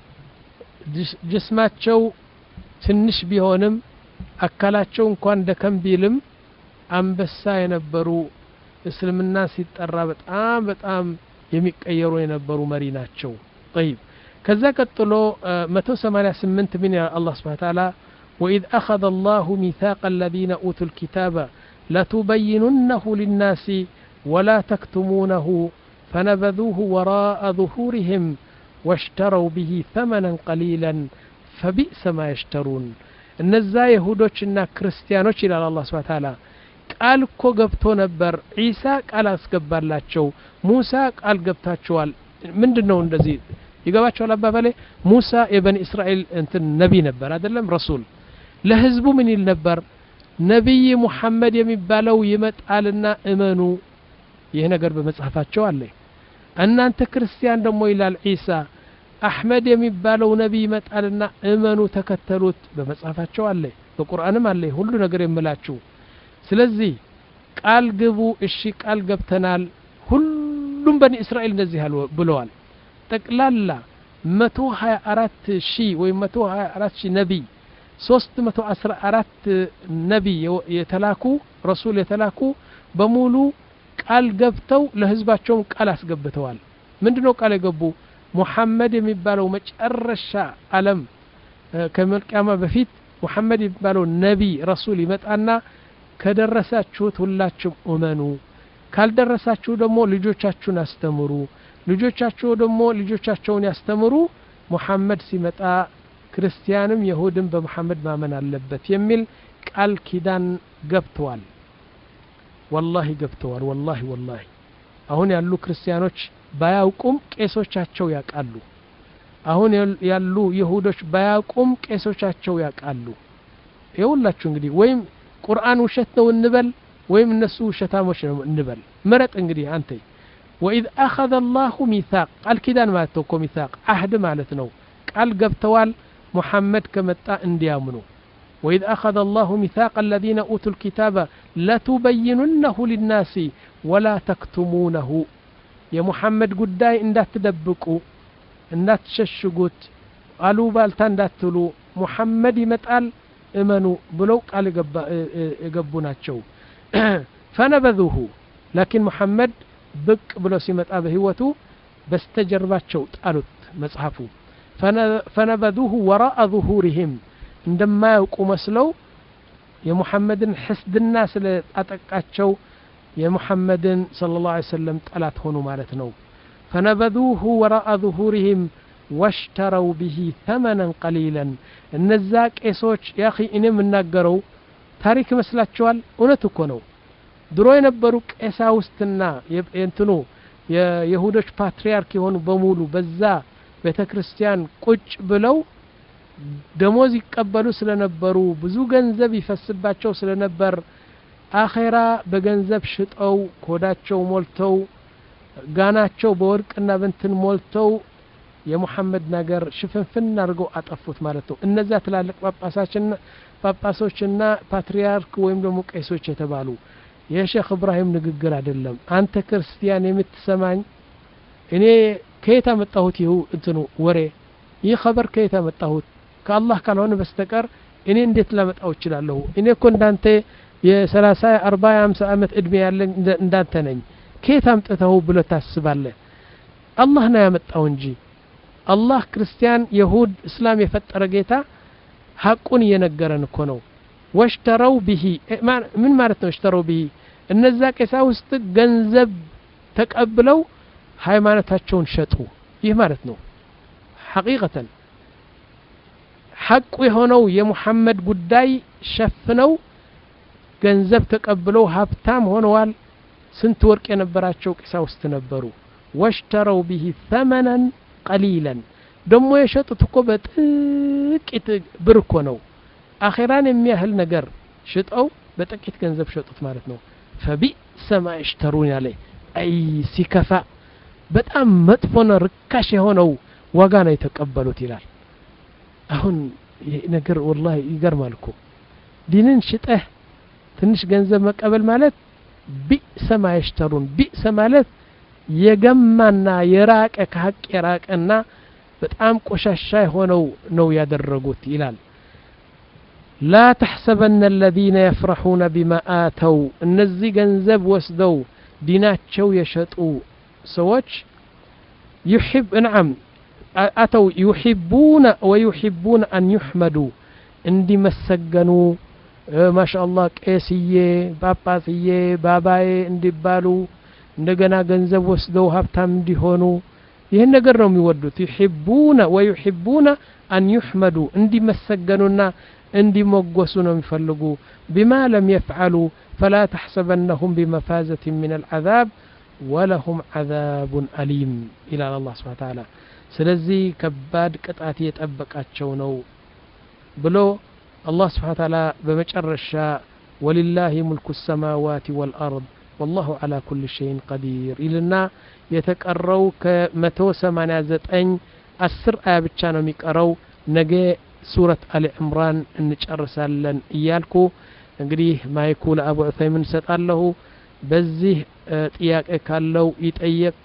جسماتشو ትንሽ ቢሆንም አካላቸው እንኳን ደከም ቢልም አንበሳ የነበሩ እስልምና ሲጠራ በጣም በጣም የሚቀየሩ የነበሩ መሪ ናቸው طيب ከዛ ቀጥሎ مئة وثمانية وثمانين من الله سبحانه وتعالى وإذ أخذ الله ميثاق الذين أوتوا الكتاب لتبيننه للناس ولا تكتمونه فنبذوه وراء ظهورهم واشتروا به ثمنا قليلا فبئس ما يشترون እነዛ ይሁዶችና ክርስቲያኖች ይላል الله سبحانه وتعالى ቃል እኮ ገብቶ ነበር ኢሳ ቃል አስገባላቸው ሙሳ ቃል ገብታቸዋል ምንድነው እንደዚህ ይገባቸዋል አባባሌ ሙሳ የበኒ እስራኤል እንትን ነብይ ነበር አይደለም ረሱል ለህዝቡ ምን ይል ነበር ነብይ ሙሐመድ የሚባለው ይመጣልና እመኑ ይሄ ነገር በመጽሐፋቸው አለ እናንተ ክርስቲያን ደግሞ ይላል ኢሳ አህመድ የሚባለው ነብይ ይመጣልና እመኑ ተከተሉት በመጽሐፋቸው አለ በቁርአንም አለ ሁሉ ነገር የምላችሁ ስለዚህ ቃል ግቡ እሺ ቃል ገብተናል ሁሉም በኒ እስራኤል እንደዚህ አሉ ብለዋል ጠቅላላ مئة وهاية أربعة ሺህ ወይ مئة وهاية أربعة ሺህ ነብይ ثلاث مئة وعشرة ነብይ የተላኩ ረሱል የተላኩ በሙሉ ቃል ገብተው ለህዝባቸው ቃል አስገብተዋል ምንድነው ቃል የገቡ ሙሐመድ የሚባለው መጨረሻ ዓለም ከመልቂያማ በፊት ሙሐመድ የሚባለው ነብይ ረሱል ይመጣና ከደረሳችሁት ሁላችሁም እመኑ ካልደረሳችሁ ደግሞ ልጆቻችሁን አስተምሩ ልጆቻችሁ ደግሞ ልጆቻቸውን ያስተምሩ ሙሐመድ ሲመጣ ክርስቲያንም ይሁድም በሙሐመድ ማመን አለበት የሚል ቃል ኪዳን ገብተዋል والله ገብተዋል والله والله አሁን ያሉ ክርስቲያኖች ባያውቁም ቄሶቻቸው ያቃሉ አሁን ያሉ ይሁዶች ባያውቁም ቄሶቻቸው ያቃሉ ይኸውላችሁ እንግዲህ ወይም ቁርአን ውሸት ነው እንበል ወይም እነሱ ውሸታሞች ነው እንበል መረጥ እንግዲህ አንተ وإذ أخذ الله ميثاق قال كدان ما توكو ميثاق عهد معناتنو قال قبتوال محمد كمتا انديامنو وإذ أخذ الله ميثاق الذين أوتوا الكتاب لتبيننه للناس ولا تكتمونه يا محمد قداي اندات تدبقوا اندات تششقوت قالوا بالتان داتلو محمد يمتقال እመኑ ብለው ቃል የገቡ ናቸው فنبذوه لكن محمد ብቅ ብሎ ሲመጣ በህይወቱ በስተጀርባቸው ጣሉት መጽሐፉ فنبذوه وراء ظهورهم عندما يقوم መስለው የሙሐመድን ሕስድና ስለ አጠቃቸው የሙሐመድን ሰለላሁ ዐለይሂ ወሰለም ጠላት ሆኑ ማለት ነው فنبذوه وراء ظهورهم واشتروا به ثمنا قليلا እነዛ ቄሶች ያኺ እኔ የምናገረው ታሪክ መስላችኋል እውነት እኮ ነው ድሮ የነበሩ ቄሳውስትና የእንትኑ የይሁዶች ፓትሪያርክ የሆኑ በሙሉ በዛ ቤተክርስቲያን ቁጭ ብለው ደሞዝ ይቀበሉ ስለነበሩ ብዙ ገንዘብ ይፈስባቸው ስለነበር አኺራ በገንዘብ ሽጠው ኮዳቸው ሞልተው ጋናቸው በወርቅና በእንትን ሞልተው የሙሐመድ ነገር ሽፍንፍን አድርገው አጠፉት ማለት ነው እነዛ ትላልቅ ጳጳሳችንና ጳጳሶችና ፓትሪያርክ ወይም ደግሞ ቄሶች የተባሉ የሼክ ኢብራሂም ንግግር አይደለም አንተ ክርስቲያን የምትሰማኝ እኔ ከየት አመጣሁት ይሁ እንትኑ ወሬ ይህ خبر ከየት አመጣሁት ከአላህ ካልሆነ በስተቀር እኔ እንዴት ላመጣው እችላለሁ እኔ እኮ እንዳንተ የ30 40 50 አመት እድሜ ያለኝ እንዳንተ ነኝ ከየት አምጥተው ብሎ ታስባለህ አላህ ነው ያመጣው እንጂ አላህ ክርስቲያን ይሁድ እስላም የፈጠረ ጌታ ሐቁን እየነገረን እኮ ነው ወሽተረው به ምን ማለት ነው ወሽተረው به እነዛ ቄሳውስት ገንዘብ ተቀብለው ሃይማኖታቸውን ሸጡ ይህ ማለት ነው ሐቂቀተን ሐቁ የሆነው የሙሐመድ ጉዳይ ሸፍነው ገንዘብ ተቀብለው ሀብታም ሆነዋል ስንት ወርቅ የነበራቸው ቄሳውስት ነበሩ ወሽተረው به ثمنا قليلا ደሞ የሸጡት እኮ በጥቂት ብር እኮ ነው አኺራን የሚያህል ነገር ሽጠው በጥቂት ገንዘብ ሸጡት ማለት ነው فبئس ما يشترون عليه اي ሲከፋ በጣም መጥፎና ርካሽ የሆነው ዋጋ ነው የተቀበሉት ይላል አሁን ነገር والله ይገርማል እኮ ዲንን ሽጠህ ትንሽ ገንዘብ መቀበል ማለት ቢእሰ ما يشترون ቢእሰ ማለት የገማና የራቀ ከሐቅ የራቀና በጣም ቆሻሻ የሆነው ነው ያደረጉት ይላል لا تحسبن الذين يفرحون بما آتوا እነዚህ ገንዘብ ወስደው ዲናቸው የሸጡ ሰዎች يحب نعم أتوا يحبون ويحبون أن يحمدوا عندي مسجنوا ما شاء الله قيسيه باباسيه باباي እንዲባሉ እንደገና ገንዘብ ወስደው ሀብታም እንዲሆኑ ይሄን ነገር ነው የሚወዱት يحبون ويحبون أن يحمدوا እንዲመሰገኑና እንዲሞገሱ ነው የሚፈልጉ بما لم يفعلوا فلا تحسبنهم بمفازة من العذاب ولهم عذاب أليم إلى الله سبحانه وتعالى ስለዚህ ከባድ ቅጣት እየጠበቃቸው ነው ብሎ الله سبحانه وتعالى በመጨረሻ ولله ملك السماوات والأرض والله على كل شيء قدير إلنا የተቀረው ከ189 አስር አያ ብቻ ነው የሚቀረው ነገ ሱረት አሊ ኢምራን እንጨርሳለን እያልኩ እንግዲህ ማይኩ ለአቡ ዑሰይምን ሰጣለሁ በዚህ ጥያቄ ካለው ይጠየቅ